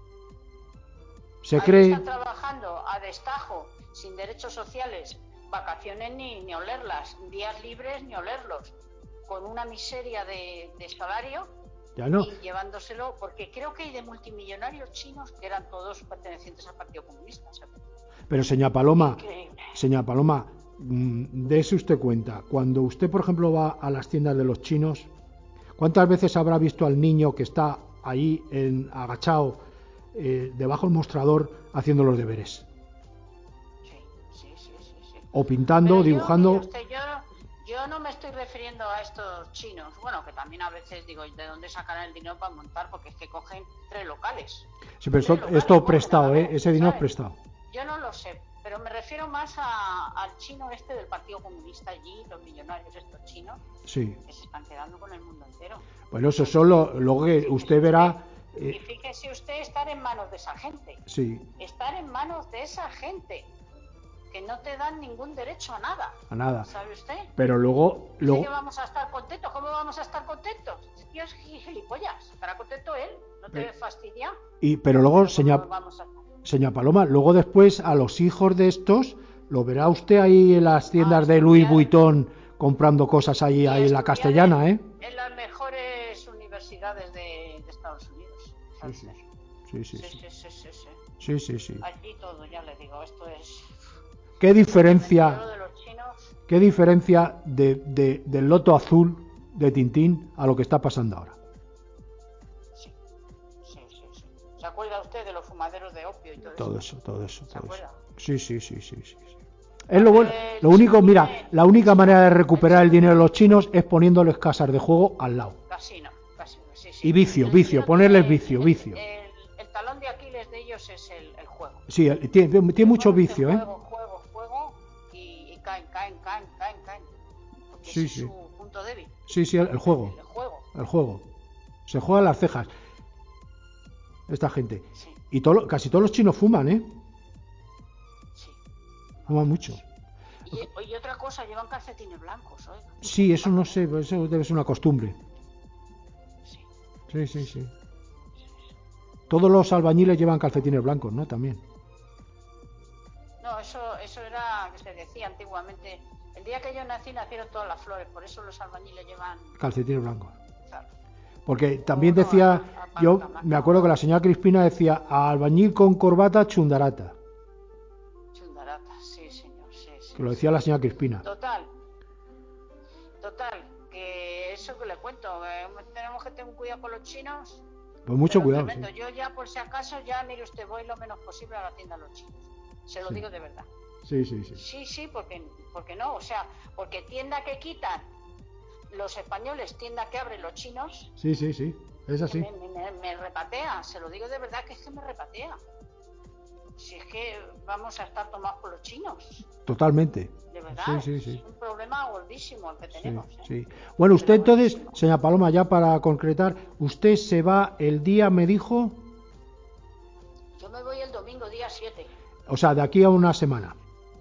Se cree... Están trabajando a destajo, sin derechos sociales, vacaciones ni olerlas, días libres ni olerlos, con una miseria de salario. Ya no. Y llevándoselo, porque creo que hay de multimillonarios chinos que eran todos pertenecientes al Partido Comunista, ¿sabes? Pero señora Paloma, dése usted cuenta, cuando usted, por ejemplo, va a las tiendas de los chinos, ¿cuántas veces habrá visto al niño que está ahí agachado debajo del mostrador haciendo los deberes? Sí. O pintando, dibujando... Yo no me estoy refiriendo a estos chinos, bueno, que también a veces digo, ¿de dónde sacarán el dinero para montar? Porque es que cogen 3 locales. Sí, pero esto prestado, ese dinero es prestado. Yo no lo sé, pero me refiero más al chino del Partido Comunista allí, los millonarios estos chinos, sí, que se están quedando con el mundo entero. Bueno, eso solo luego que usted verá... Y fíjese usted estar en manos de esa gente. Sí. Estar en manos de esa gente. Que no te dan ningún derecho a nada. A nada. ¿Sabe usted? Pero luego... Que vamos a estar contentos. ¿Cómo vamos a estar contentos? Tío, es gilipollas. ¿Estará contento él? ¿No te fastidia? Pero luego, señora Paloma, luego después a los hijos de estos, lo verá usted ahí en las tiendas de Louis Vuitton comprando cosas ahí en la Castellana, ¿eh? En las mejores universidades de Estados Unidos. Sí. Allí todo, ya le digo, esto es... ¿Qué diferencia del loto azul de Tintín a lo que está pasando ahora? Sí. ¿Se acuerda usted de los fumaderos de opio y todo eso? Todo eso. Sí. Es lo único, mira, la única manera de recuperar el dinero de los chinos es poniéndoles casas de juego al lado. Casino, sí. Y vicio, ponerles vicio. El talón de Aquiles de ellos es el juego. Sí, tiene mucho vicio, juego, y caen. Porque sí. Es su punto débil. Sí, el juego. El juego. Se juegan las cejas. Esta gente. Sí. Y casi todos los chinos fuman, ¿eh? Sí. Fuman mucho. Y otra cosa, llevan calcetines blancos, oiga. Sí, eso no sé, eso debe ser una costumbre. Sí. Todos los albañiles llevan calcetines blancos, ¿no? También. No, eso era que se decía antiguamente. El día que yo nací nacieron todas las flores, por eso los albañiles llevan calcetines blancos. Claro. Porque también decía, yo me acuerdo que la señora Crispina decía, a albañil con corbata, chundarata. Chundarata, sí, señor, sí. Que lo decía la señora Crispina. Total, que eso que le cuento, tenemos que tener cuidado con los chinos. Pues mucho cuidado. Sí. Yo ya, por si acaso, mire usted, voy lo menos posible a la tienda de los chinos. Se lo digo de verdad. Sí. Sí, porque no, o sea, porque tienda que quitan los españoles, tienda que abren los chinos. Sí, es así. Me repatea, se lo digo de verdad, que es que me repatea. Si es que vamos a estar tomados por los chinos. Totalmente. De verdad, Sí. es un problema gordísimo el que tenemos. Sí. Bueno, usted entonces, señora Paloma, ya para concretar, usted se va el día, me dijo, Yo me voy el domingo, día 7. o sea, de aquí a una semana.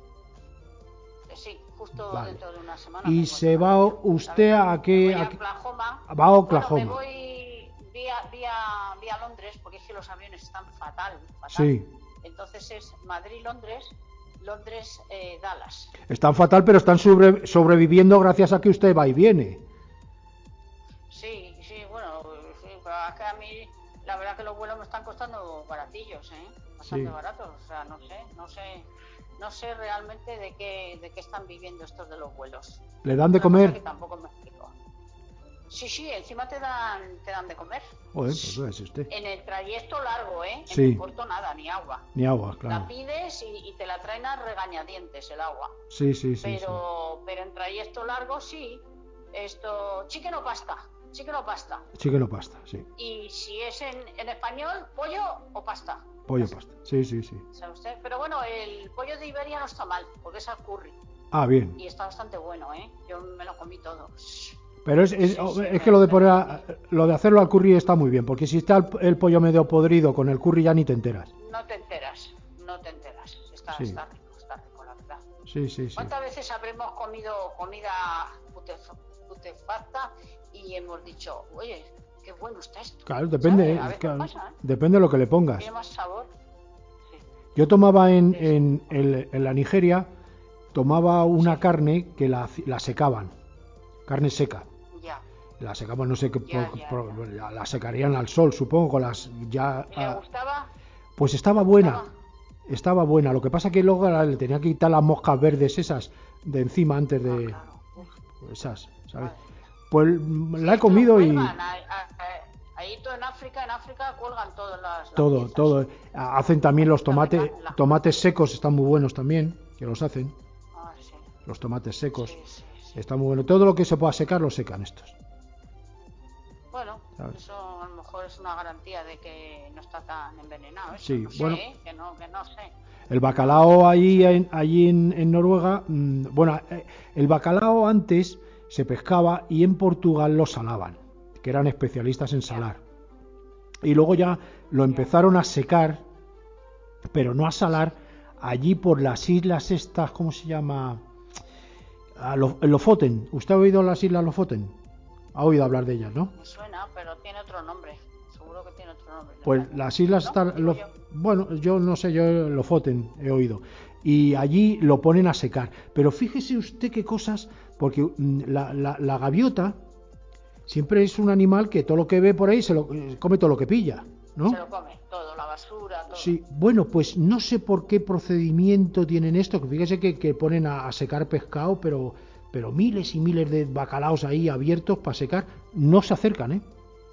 Sí, justo Vale. dentro de una semana. ¿Y se va usted a qué? Me voy a Oklahoma. Va a Oklahoma. Bueno, me voy vía Londres, porque es que los aviones están fatal. Sí. Entonces es Madrid-Londres, Londres-Dallas. Están fatal, pero están sobreviviendo gracias a que usted va y viene. Sí, bueno, sí, pero es que a mí la verdad que los vuelos me están costando baratillos, bastante baratos. O sea, no sé realmente de qué están viviendo estos de los vuelos. ¿Le dan de Una cosa comer? que tampoco me explico. Sí, encima te dan de comer. Joder, pues es usted. En el trayecto largo, Sí. En el corto nada, ni agua. Ni agua, claro. La pides y te la traen a regañadientes el agua. Sí. Pero en trayecto largo sí. Esto, chicken o pasta. Chicken o pasta, sí. Y si es en español, pollo o pasta. Pollo pasta, sí. ¿Sabe usted? Pero bueno, el pollo de Iberia no está mal, porque es al curry. Ah, bien. Y está bastante bueno, Yo me lo comí todo. Pero es que lo de hacerlo al curry está muy bien, porque si está el pollo medio podrido con el curry ya ni te enteras. No te enteras. Está rico, la verdad. Sí. ¿Cuántas veces habremos comido comida putefacta y hemos dicho, oye, qué bueno está esto? Claro, depende. A veces pasa, Depende de lo que le pongas. Tiene más sabor. Sí. Yo tomaba en la Nigeria, tomaba una carne que la secaban, carne seca. Ya. La secaban, no sé qué, la secarían al sol, supongo, con las ya. ¿Le gustaba? Pues estaba buena. Estaba buena. Lo que pasa que luego le tenía que quitar las moscas verdes esas de encima antes de. Claro. Esas, ¿sabes? Pues la he comido y. Ahí todo en África cuelgan todas las Todo. Hacen también los tomates secos, están muy buenos también, que los hacen. Sí. Los tomates secos. Sí. Está muy bueno. Todo lo que se pueda secar, lo secan estos. Bueno, ¿sabes? Eso a lo mejor es una garantía de que no está tan envenenado. Eso, Sí, no sé, bueno. Que no sé. El bacalao allí en Noruega, bueno, el bacalao antes se pescaba y en Portugal lo salaban, que eran especialistas en salar. Y luego ya lo empezaron a secar, pero no a salar, allí por las islas estas, ¿cómo se llama? Lofoten. ¿Usted ha oído las islas Lofoten? Ha oído hablar de ellas, ¿no? Me suena, pero tiene otro nombre. Seguro que tiene otro nombre. Pues las islas están... Bueno, yo no sé, yo Lofoten he oído. Y allí lo ponen a secar. Pero fíjese usted qué cosas, porque la gaviota siempre es un animal que todo lo que ve por ahí se lo come todo lo que pilla, ¿no? Se lo come todo, la basura, todo. Sí, bueno, pues no sé por qué procedimiento tienen esto, que fíjese que ponen a secar pescado, pero miles y miles de bacalaos ahí abiertos para secar, no se acercan, ¿eh?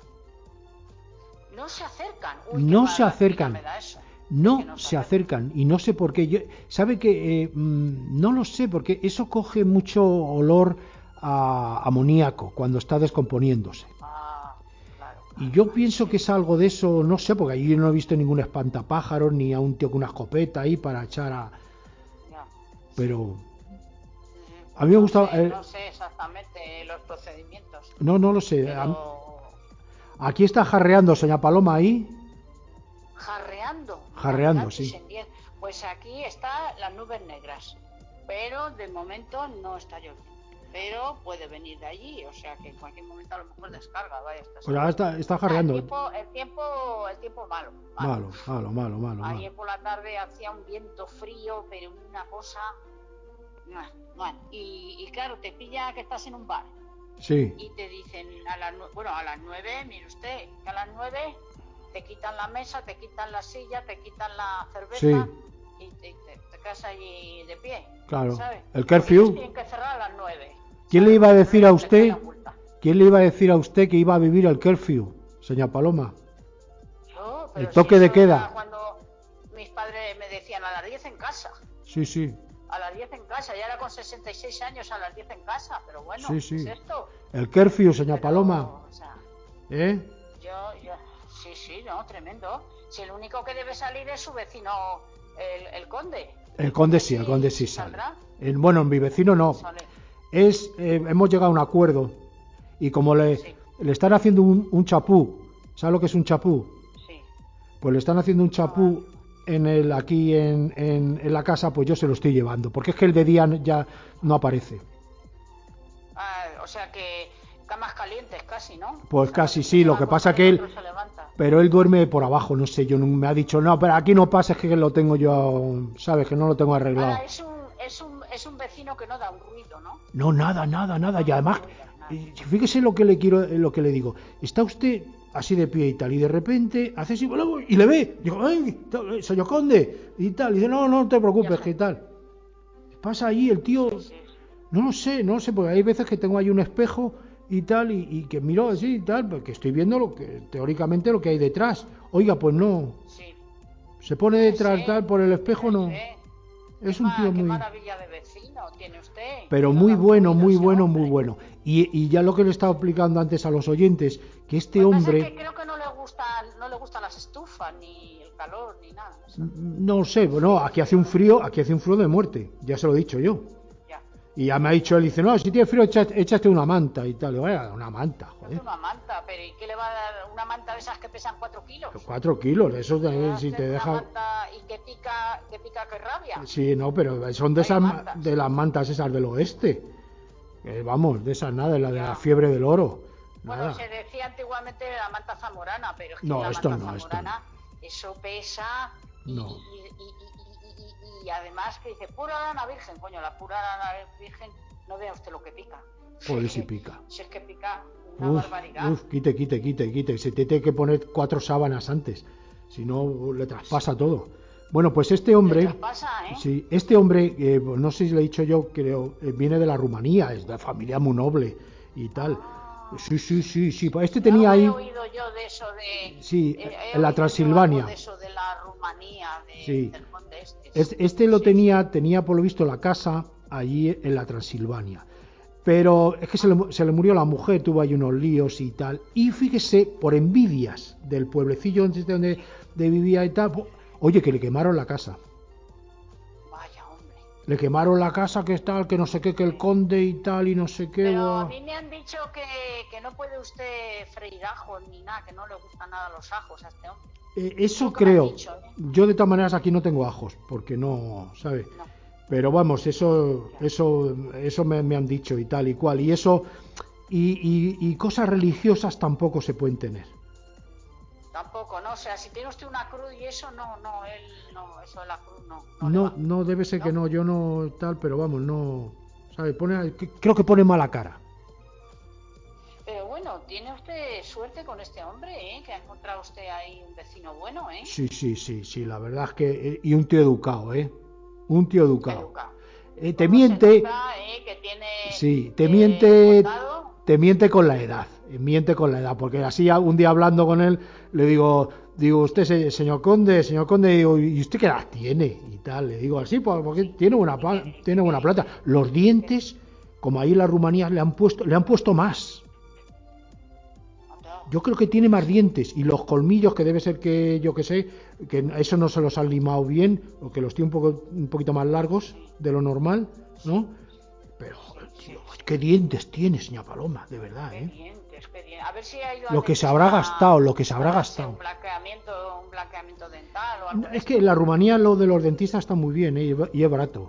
No se acercan. Uy, no qué se acercan. me da eso. No se acercan y no sé por qué. ¿Sabe que no lo sé, porque eso coge mucho olor a amoníaco cuando está descomponiéndose? Claro. Y yo pienso que es algo de eso, no sé, porque allí no he visto ningún espantapájaros ni a un tío con una escopeta ahí para echar a... Ya. Pero a mí me gustaba... no sé exactamente los procedimientos. No lo sé. Pero... Aquí está jarreando, señora Paloma, ahí. Jarreando, sí. Pues aquí están las nubes negras, pero de momento no está lloviendo. Pero puede venir de allí, o sea que en cualquier momento a lo mejor descarga, vaya. Pues ahora está jarreando. El tiempo malo. Malo. Ayer por la tarde hacía un viento frío, pero una cosa... Bueno, y claro, te pilla que estás en un bar. Sí. Y te dicen a las 9, mire usted, que a las 9 te quitan la mesa, te quitan la silla, te quitan la cerveza y te quedas allí de pie. Claro. ¿Sabes? El curfew. Tienen que cerrar a las 9. ¿Quién le iba a decir a usted? ¿Quién le iba a decir a usted que iba a vivir el curfew, señora Paloma? Pero el toque si de queda. Cuando mis padres me decían a las 10 en casa. Sí. A las 10 en casa, ya era con 66 años a las 10 en casa, pero bueno, sí. ¿qué es esto? El curfew, señora Paloma. O sea, ¿Eh? Sí, no, tremendo. Si el único que debe salir es su vecino El conde. El conde sí sale. ¿Saldrá? Bueno, en mi vecino no. Sale. Hemos llegado a un acuerdo y como le están haciendo un chapú, ¿sabes lo que es un chapú? Sí. Pues le están haciendo un chapú aquí en la casa, pues yo se lo estoy llevando, porque es que el de día ya no aparece. O sea que camas calientes casi, ¿no? Pues O sea, casi sí, lo que pasa que él... Pero él duerme por abajo, no sé, me ha dicho, no, pero aquí no pasa, es que lo tengo yo, sabes, que no lo tengo arreglado. Ahora, es un vecino que no da un ruido, ¿no? No, nada, y además, fíjese lo que le digo, está usted así de pie y tal, y de repente hace así, y le ve, digo, ¡ay, señor conde! Y tal, y dice, no te preocupes, que tal. Pasa allí el tío, no lo sé, porque hay veces que tengo ahí un espejo y tal, y que miro así y tal, porque estoy viendo teóricamente lo que hay detrás. Oiga, pues no. Sí. Se pone detrás tal por el espejo, no. Es un tío Qué muy... maravilla de vecino tiene usted. Pero muy bueno. Y ya lo que le estaba explicando antes a los oyentes, que este hombre... Es que creo que no le gustan las estufas, ni el calor, ni nada. No sé, bueno, aquí hace un frío de muerte, ya se lo he dicho yo. Y ya me ha dicho él, dice, no, si tienes frío, échate una manta y tal. Una manta, joder. Una manta, pero ¿y qué le va a dar una manta de esas que pesan 4 kilos? 4 kilos, eso si te deja... Manta y que pica que rabia. Sí, no, pero son de de las mantas esas del oeste. Vamos, de esas nada, la de la fiebre del oro. Nada. Bueno, se decía antiguamente la manta zamorana, pero es que no, la esto manta no, zamorana, eso pesa no. Y además que dice pura lana virgen, coño, la pura lana virgen, no vea usted lo que pica. Joder, si pica. Si es que pica una barbaridad. Quite. Se te tiene que poner 4 sábanas antes, si no le traspasa todo. Bueno, pues este hombre, sí, este hombre, no sé si le he dicho yo, creo, viene de la Rumanía, es de familia muy noble y tal. Sí. Este tenía ahí. He oído yo de eso de. Sí, en la Transilvania. De eso de la Rumanía, del conde este lo tenía por lo visto la casa allí en la Transilvania. Pero es que se le murió la mujer, tuvo ahí unos líos y tal. Y fíjese, por envidias del pueblecillo donde vivía y tal, oye, que le quemaron la casa. Vaya, hombre. Le quemaron la casa, que tal, que no sé qué, que el conde y tal, y no sé qué. Pero a mí me han dicho que no puede usted freír ajos ni nada, que no le gustan nada los ajos a este hombre. Eso creo. Yo de todas maneras aquí no tengo ajos, porque no, ¿sabe? No. Pero vamos, eso me han dicho y tal y cual. Y eso, y cosas religiosas tampoco se pueden tener. Tampoco, ¿no? O sea, si tiene usted una cruz y eso, eso de la cruz no. No, debe ser que no, yo no tal, pero vamos, no, ¿sabe? Creo que pone mala cara. Pero bueno, tiene usted suerte con este hombre, ¿eh? Que ha encontrado usted ahí un vecino bueno, ¿eh? Sí, la verdad es que... Y un tío educado, ¿eh? Un tío educado. Te miente... Que tiene, sí, te miente con la edad. Porque así un día hablando con él, le digo, usted, señor conde, digo, ¿y usted qué edad tiene? Y tal, le digo así, porque tiene buena plata. Los dientes, como ahí en la Rumanía, le han puesto más. Yo creo que tiene más dientes y los colmillos, que debe ser que, yo que sé, que eso no se los han limado bien, o que los tiene un poquito más largos de lo normal, ¿no? Pero, tío, qué dientes tiene, señora Paloma, de verdad, ¿eh? Qué dientes. A ver si ha ido lo que se habrá gastado. Un blanqueamiento dental o algo. Es que en la Rumanía lo de los dentistas está muy bien, ¿eh? Y es barato.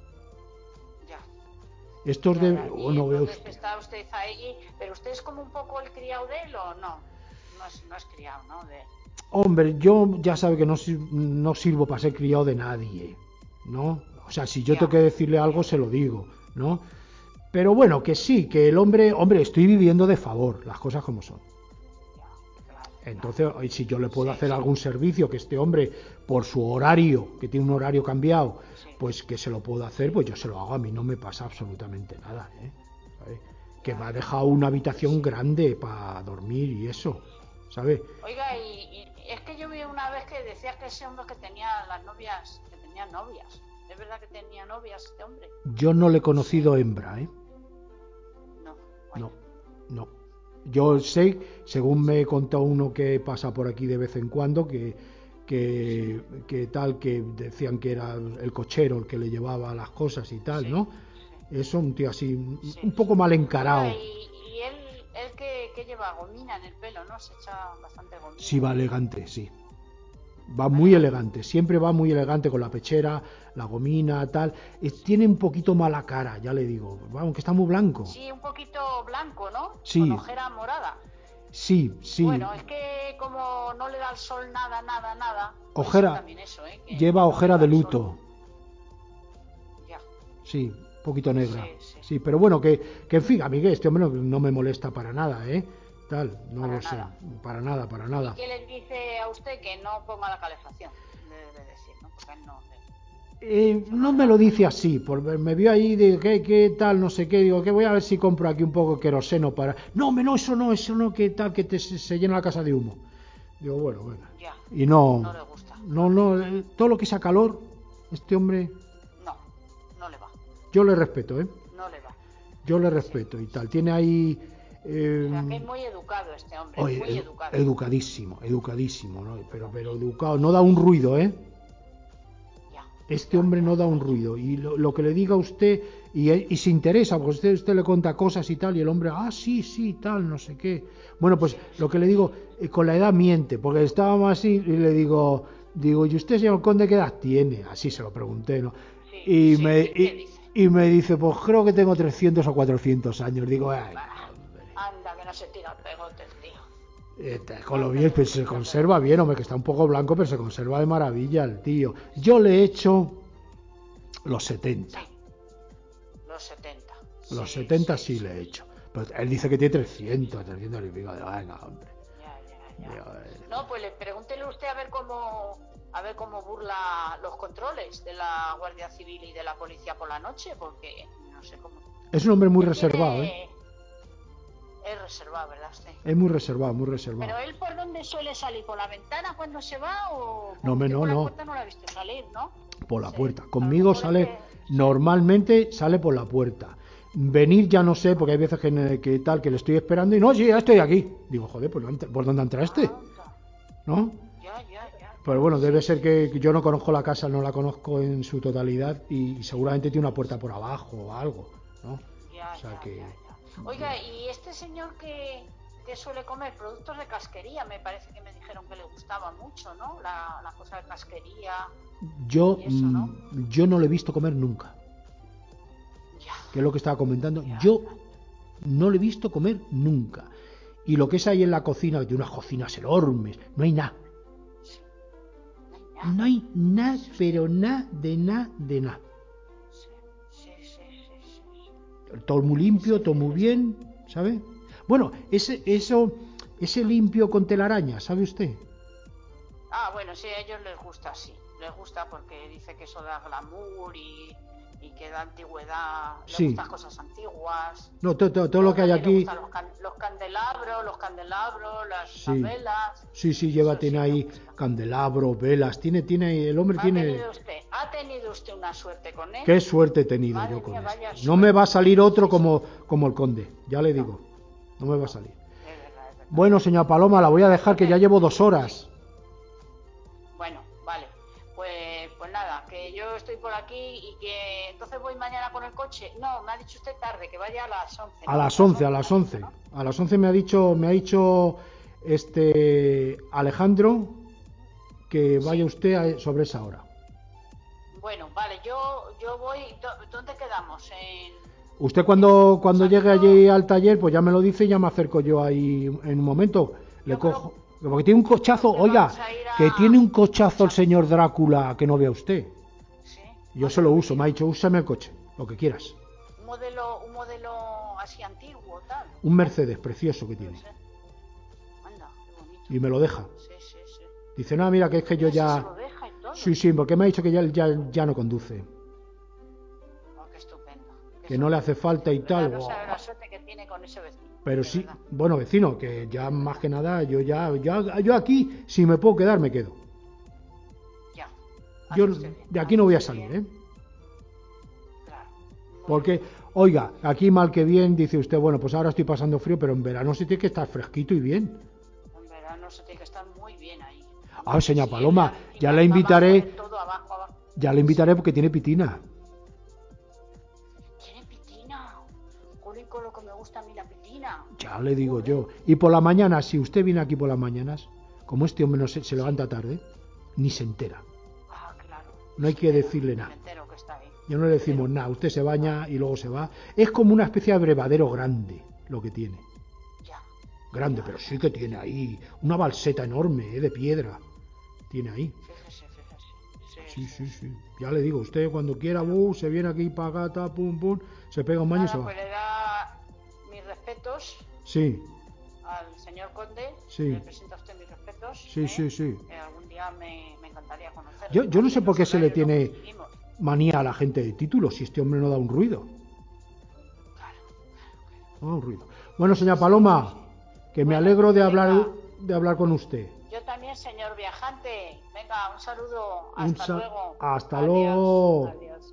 Estos de... no veo usted. Está usted ahí, pero usted es como un poco el criado de él o no? No es criado, ¿no? Hombre, yo ya sabe que no sirvo para ser criado de nadie, ¿no? O sea, si yo tengo que decirle algo, se lo digo, ¿no? Pero bueno, que sí, que el hombre, estoy viviendo de favor, las cosas como son. Entonces, si yo le puedo hacer algún servicio, que este hombre, por su horario, que tiene un horario cambiado, pues que se lo puedo hacer, pues yo se lo hago. A mí no me pasa absolutamente nada, ¿eh? ¿Sabe? Que me ha dejado una habitación grande para dormir y eso, ¿sabe? Oiga, y es que yo vi una vez que decía que ese hombre que tenía las novias, que tenía novias. ¿Es verdad que tenía novias este hombre? Yo no le he conocido hembra, ¿eh? No. Yo sé, según me contó uno que pasa por aquí de vez en cuando, que que tal, que decían que era el cochero el que le llevaba las cosas y tal, ¿no? Es un tío así, un poco mal encarado. Y él que lleva gomina en el pelo, ¿no? Se echa bastante gomina. Sí, va elegante, sí. Va muy elegante, siempre va muy elegante con la pechera, la gomina, tal. Tiene un poquito mala cara, ya le digo, aunque está muy blanco. Sí, un poquito blanco, ¿no? Sí. Con ojera morada. Sí. Bueno, es que como no le da el sol nada, pues ojera, también eso, que lleva no ojera le da de el luto. sol. Ya. Sí, un poquito negra. Sí. Sí, pero bueno, que en fin, amigue, este hombre no me molesta para nada, tal, no Para lo sé, nada. para nada. ¿Y qué le dice a usted? Que no ponga la calefacción, debe decir, ¿no? Porque él no... No me lo dice así, me vio ahí de qué tal, no sé qué, digo que voy a ver si compro aquí un poco de queroseno para... No, eso no, que tal, que se llena la casa de humo. Digo, bueno, venga. Ya. Y no le gusta. No, todo lo que sea calor, este hombre... No le va. Yo le respeto, No le va. Yo le respeto y tal, tiene ahí... o sea, que es muy educado este hombre, oye, muy educado. Educadísimo, ¿no? Pero educado, no da un ruido, Este hombre no da un ruido y lo que le diga a usted y se interesa, porque usted le cuenta cosas y tal, y el hombre, sí, tal, no sé qué. Bueno, pues lo que le digo, con la edad miente, porque estábamos así y le digo, ¿y usted, señor conde, qué edad tiene? Así se lo pregunté, ¿no? Y me dice, pues creo que tengo 300 o 400 años. Digo, ay, anda, que no se tira el pegote el tío. Con lo bien, pues se conserva bien, hombre, que está un poco blanco, pero se conserva de maravilla el tío. Yo le he hecho los 70. Los 70. Los 70 sí le he hecho. Pero él dice que tiene 300 y pico. Venga, hombre. No, pues pregúntele usted a ver cómo burla los controles de la Guardia Civil y de la policía por la noche, porque no sé cómo. Es un hombre muy reservado, Es reservado, ¿verdad? Sí. Es muy reservado. ¿Pero él por dónde suele salir? ¿Por la ventana cuando se va o...? No. Por la puerta no la ha visto salir, ¿no? Por la puerta. Conmigo sale... Normalmente sale por la puerta. Venir ya no sé, porque hay veces que tal, que le estoy esperando y no, sí, ya estoy aquí. Digo, joder, ¿por dónde entra este? ¿No? Ya. Pero bueno, debe ser que yo no conozco la casa, no la conozco en su totalidad y seguramente tiene una puerta por abajo o algo, ¿no? O sea que... Oiga, y este señor que suele comer productos de casquería, me parece que me dijeron que le gustaba mucho, ¿no? La cosa de casquería. Yo eso, ¿no? Yo no le he visto comer nunca. Que es lo que estaba comentando. Yo no le he visto comer nunca. Y lo que es ahí en la cocina, que tiene unas cocinas enormes, no hay nada. No hay nada, pero nada de nada. Todo muy limpio, todo muy bien, ¿sabe? Bueno, ese limpio con telaraña, ¿sabe usted? Bueno, sí, a ellos les gusta, sí. Les gusta porque dice que eso da glamour y que da antigüedad. Les gustan cosas antiguas. No, todo lo que hay aquí... Les gustan los candelabros, las velas. Sí, tiene ahí candelabros, velas, tiene, el hombre tiene... ¿Ha tenido usted una suerte con él? Qué suerte he tenido yo con él. No me va a salir otro como el conde, ya le digo. No me va a salir. Es verdad. Bueno, señora Paloma, la voy a dejar que ya llevo 2 horas. Bueno, vale. Pues nada, que yo estoy por aquí y que entonces voy mañana con el coche. No, me ha dicho usted tarde, que vaya a las 11. A las 11. ¿No? A las 11 me ha dicho Alejandro que vaya usted sobre esa hora. Bueno, vale, yo voy. ¿Dónde quedamos? Usted cuando llegue allí al taller, pues ya me lo dice y ya me acerco yo ahí en un momento. Le cojo. Porque tiene un cochazo, oiga, que tiene un cochazo el señor Drácula que no vea usted. ¿Sí? Yo se lo uso, me ha dicho, úsame el coche, lo que quieras. Un modelo así antiguo, tal. Un Mercedes precioso que tiene. Anda, qué bonito. Y me lo deja. Sí. Dice, no, mira, que es que yo ya... Se lo deja y todo. Sí, porque me ha dicho que ya no conduce. Qué estupendo. Que no le hace falta y tal. No sabe la suerte que tiene con ese vecino. Pero sí, verdad. Bueno, vecino, que ya más que nada, yo aquí, si me puedo quedar, me quedo. Ya. Yo de aquí no voy a salir, Claro. Porque, oiga, aquí mal que bien, dice usted, bueno, pues ahora estoy pasando frío, pero en verano sí tiene que estar fresquito y bien. En verano se tiene que estar muy bien ahí. Ah, señora Paloma, ya la invitaré. Ya la invitaré porque tiene pitina. ¿Tiene pitina? Con lo que me gusta a mí la pitina. Ya le digo yo. Y por la mañana, si usted viene aquí por las mañanas, como este hombre no se levanta tarde, ni se entera. Ah, claro. No hay que decirle nada. Me entero que está ahí. Ya no le decimos nada. Usted se baña y luego se va. Es como una especie de abrevadero grande lo que tiene. Ya. Grande, pero sí que tiene ahí una balseta enorme, de piedra. Tiene ahí. Fíjese. Sí. Ya le digo, usted cuando quiera, se viene aquí, pagata, pum, pum, se pega un baño y se va. Pues le da mis respetos. Sí. Al señor conde. Sí. Le presento a usted mis respetos. Sí. Algún día me encantaría conocerlo. Yo no sé por qué se le tiene manía a la gente de títulos si este hombre no da un ruido. Claro. No da un ruido. Bueno, señora Paloma, que me alegro de hablar con usted. Yo también, señor viajante. Venga, un saludo. Hasta luego. Hasta luego. Adiós.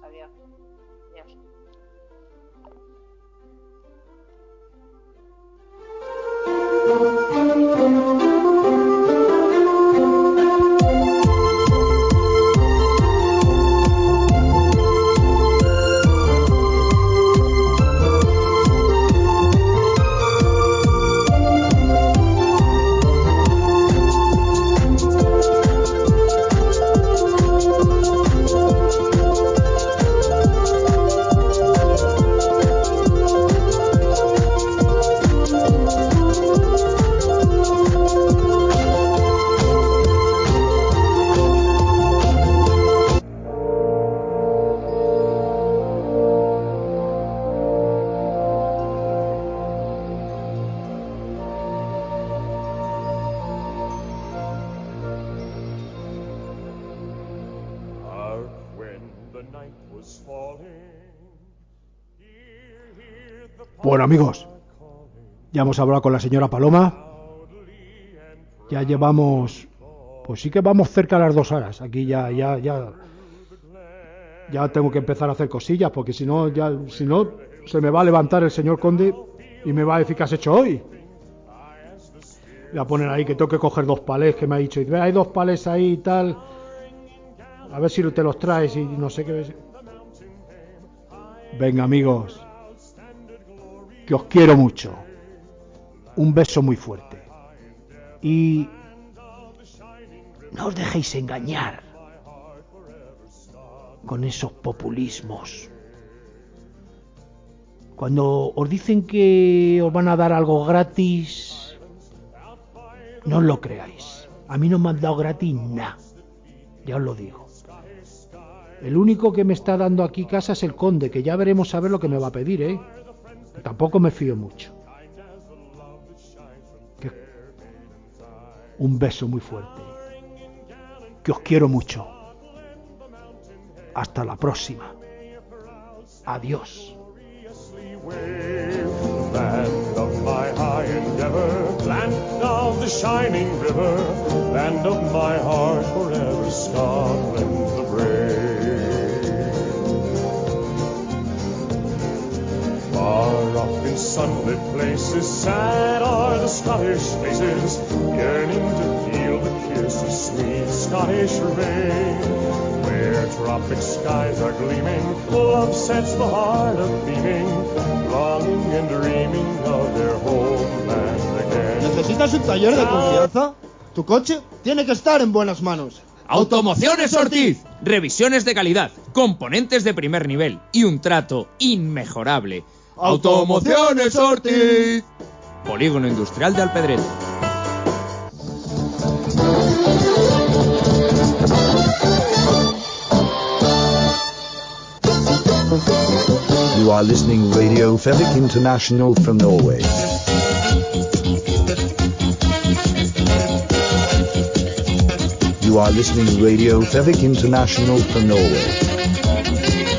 Bueno, amigos, ya hemos hablado con la señora Paloma. Ya llevamos, pues sí que vamos cerca a las 2 horas. Aquí ya tengo que empezar a hacer cosillas, porque si no se me va a levantar el señor conde y me va a decir qué has hecho hoy. Voy a poner ahí que tengo que coger 2 palés que me ha dicho. Y hay 2 palés ahí y tal. A ver si te los traes y no sé qué. Venga, amigos, que os quiero mucho. Un beso muy fuerte. Y no os dejéis engañar con esos populismos. Cuando os dicen que os van a dar algo gratis, no os lo creáis. A mí no me han dado gratis nada. Ya os lo digo. El único que me está dando aquí casa es el conde, que ya veremos a ver lo que me va a pedir, ¿eh? Que tampoco me fío mucho. Un beso muy fuerte. Que os quiero mucho. Hasta la próxima. Adiós. Land of my high endeavor, land of the shining river, land of my heart forever, Scotland the brave. Far off in sunlit places, sad are the Scottish faces, yearning to feel the kiss of sweet Scottish rain. Where tropic skies are gleaming, love sets the heart a-beaming, longing and dreaming of their homeland again. ¿Necesitas un taller de confianza? Tu coche tiene que estar en buenas manos. Automociones Ortiz. Revisiones de calidad, componentes de primer nivel y un trato inmejorable. Automociones Ortiz. Polígono Industrial de Alpedrete. You are listening Radio Fevik International from Norway. You are listening Radio Fevik International from Norway.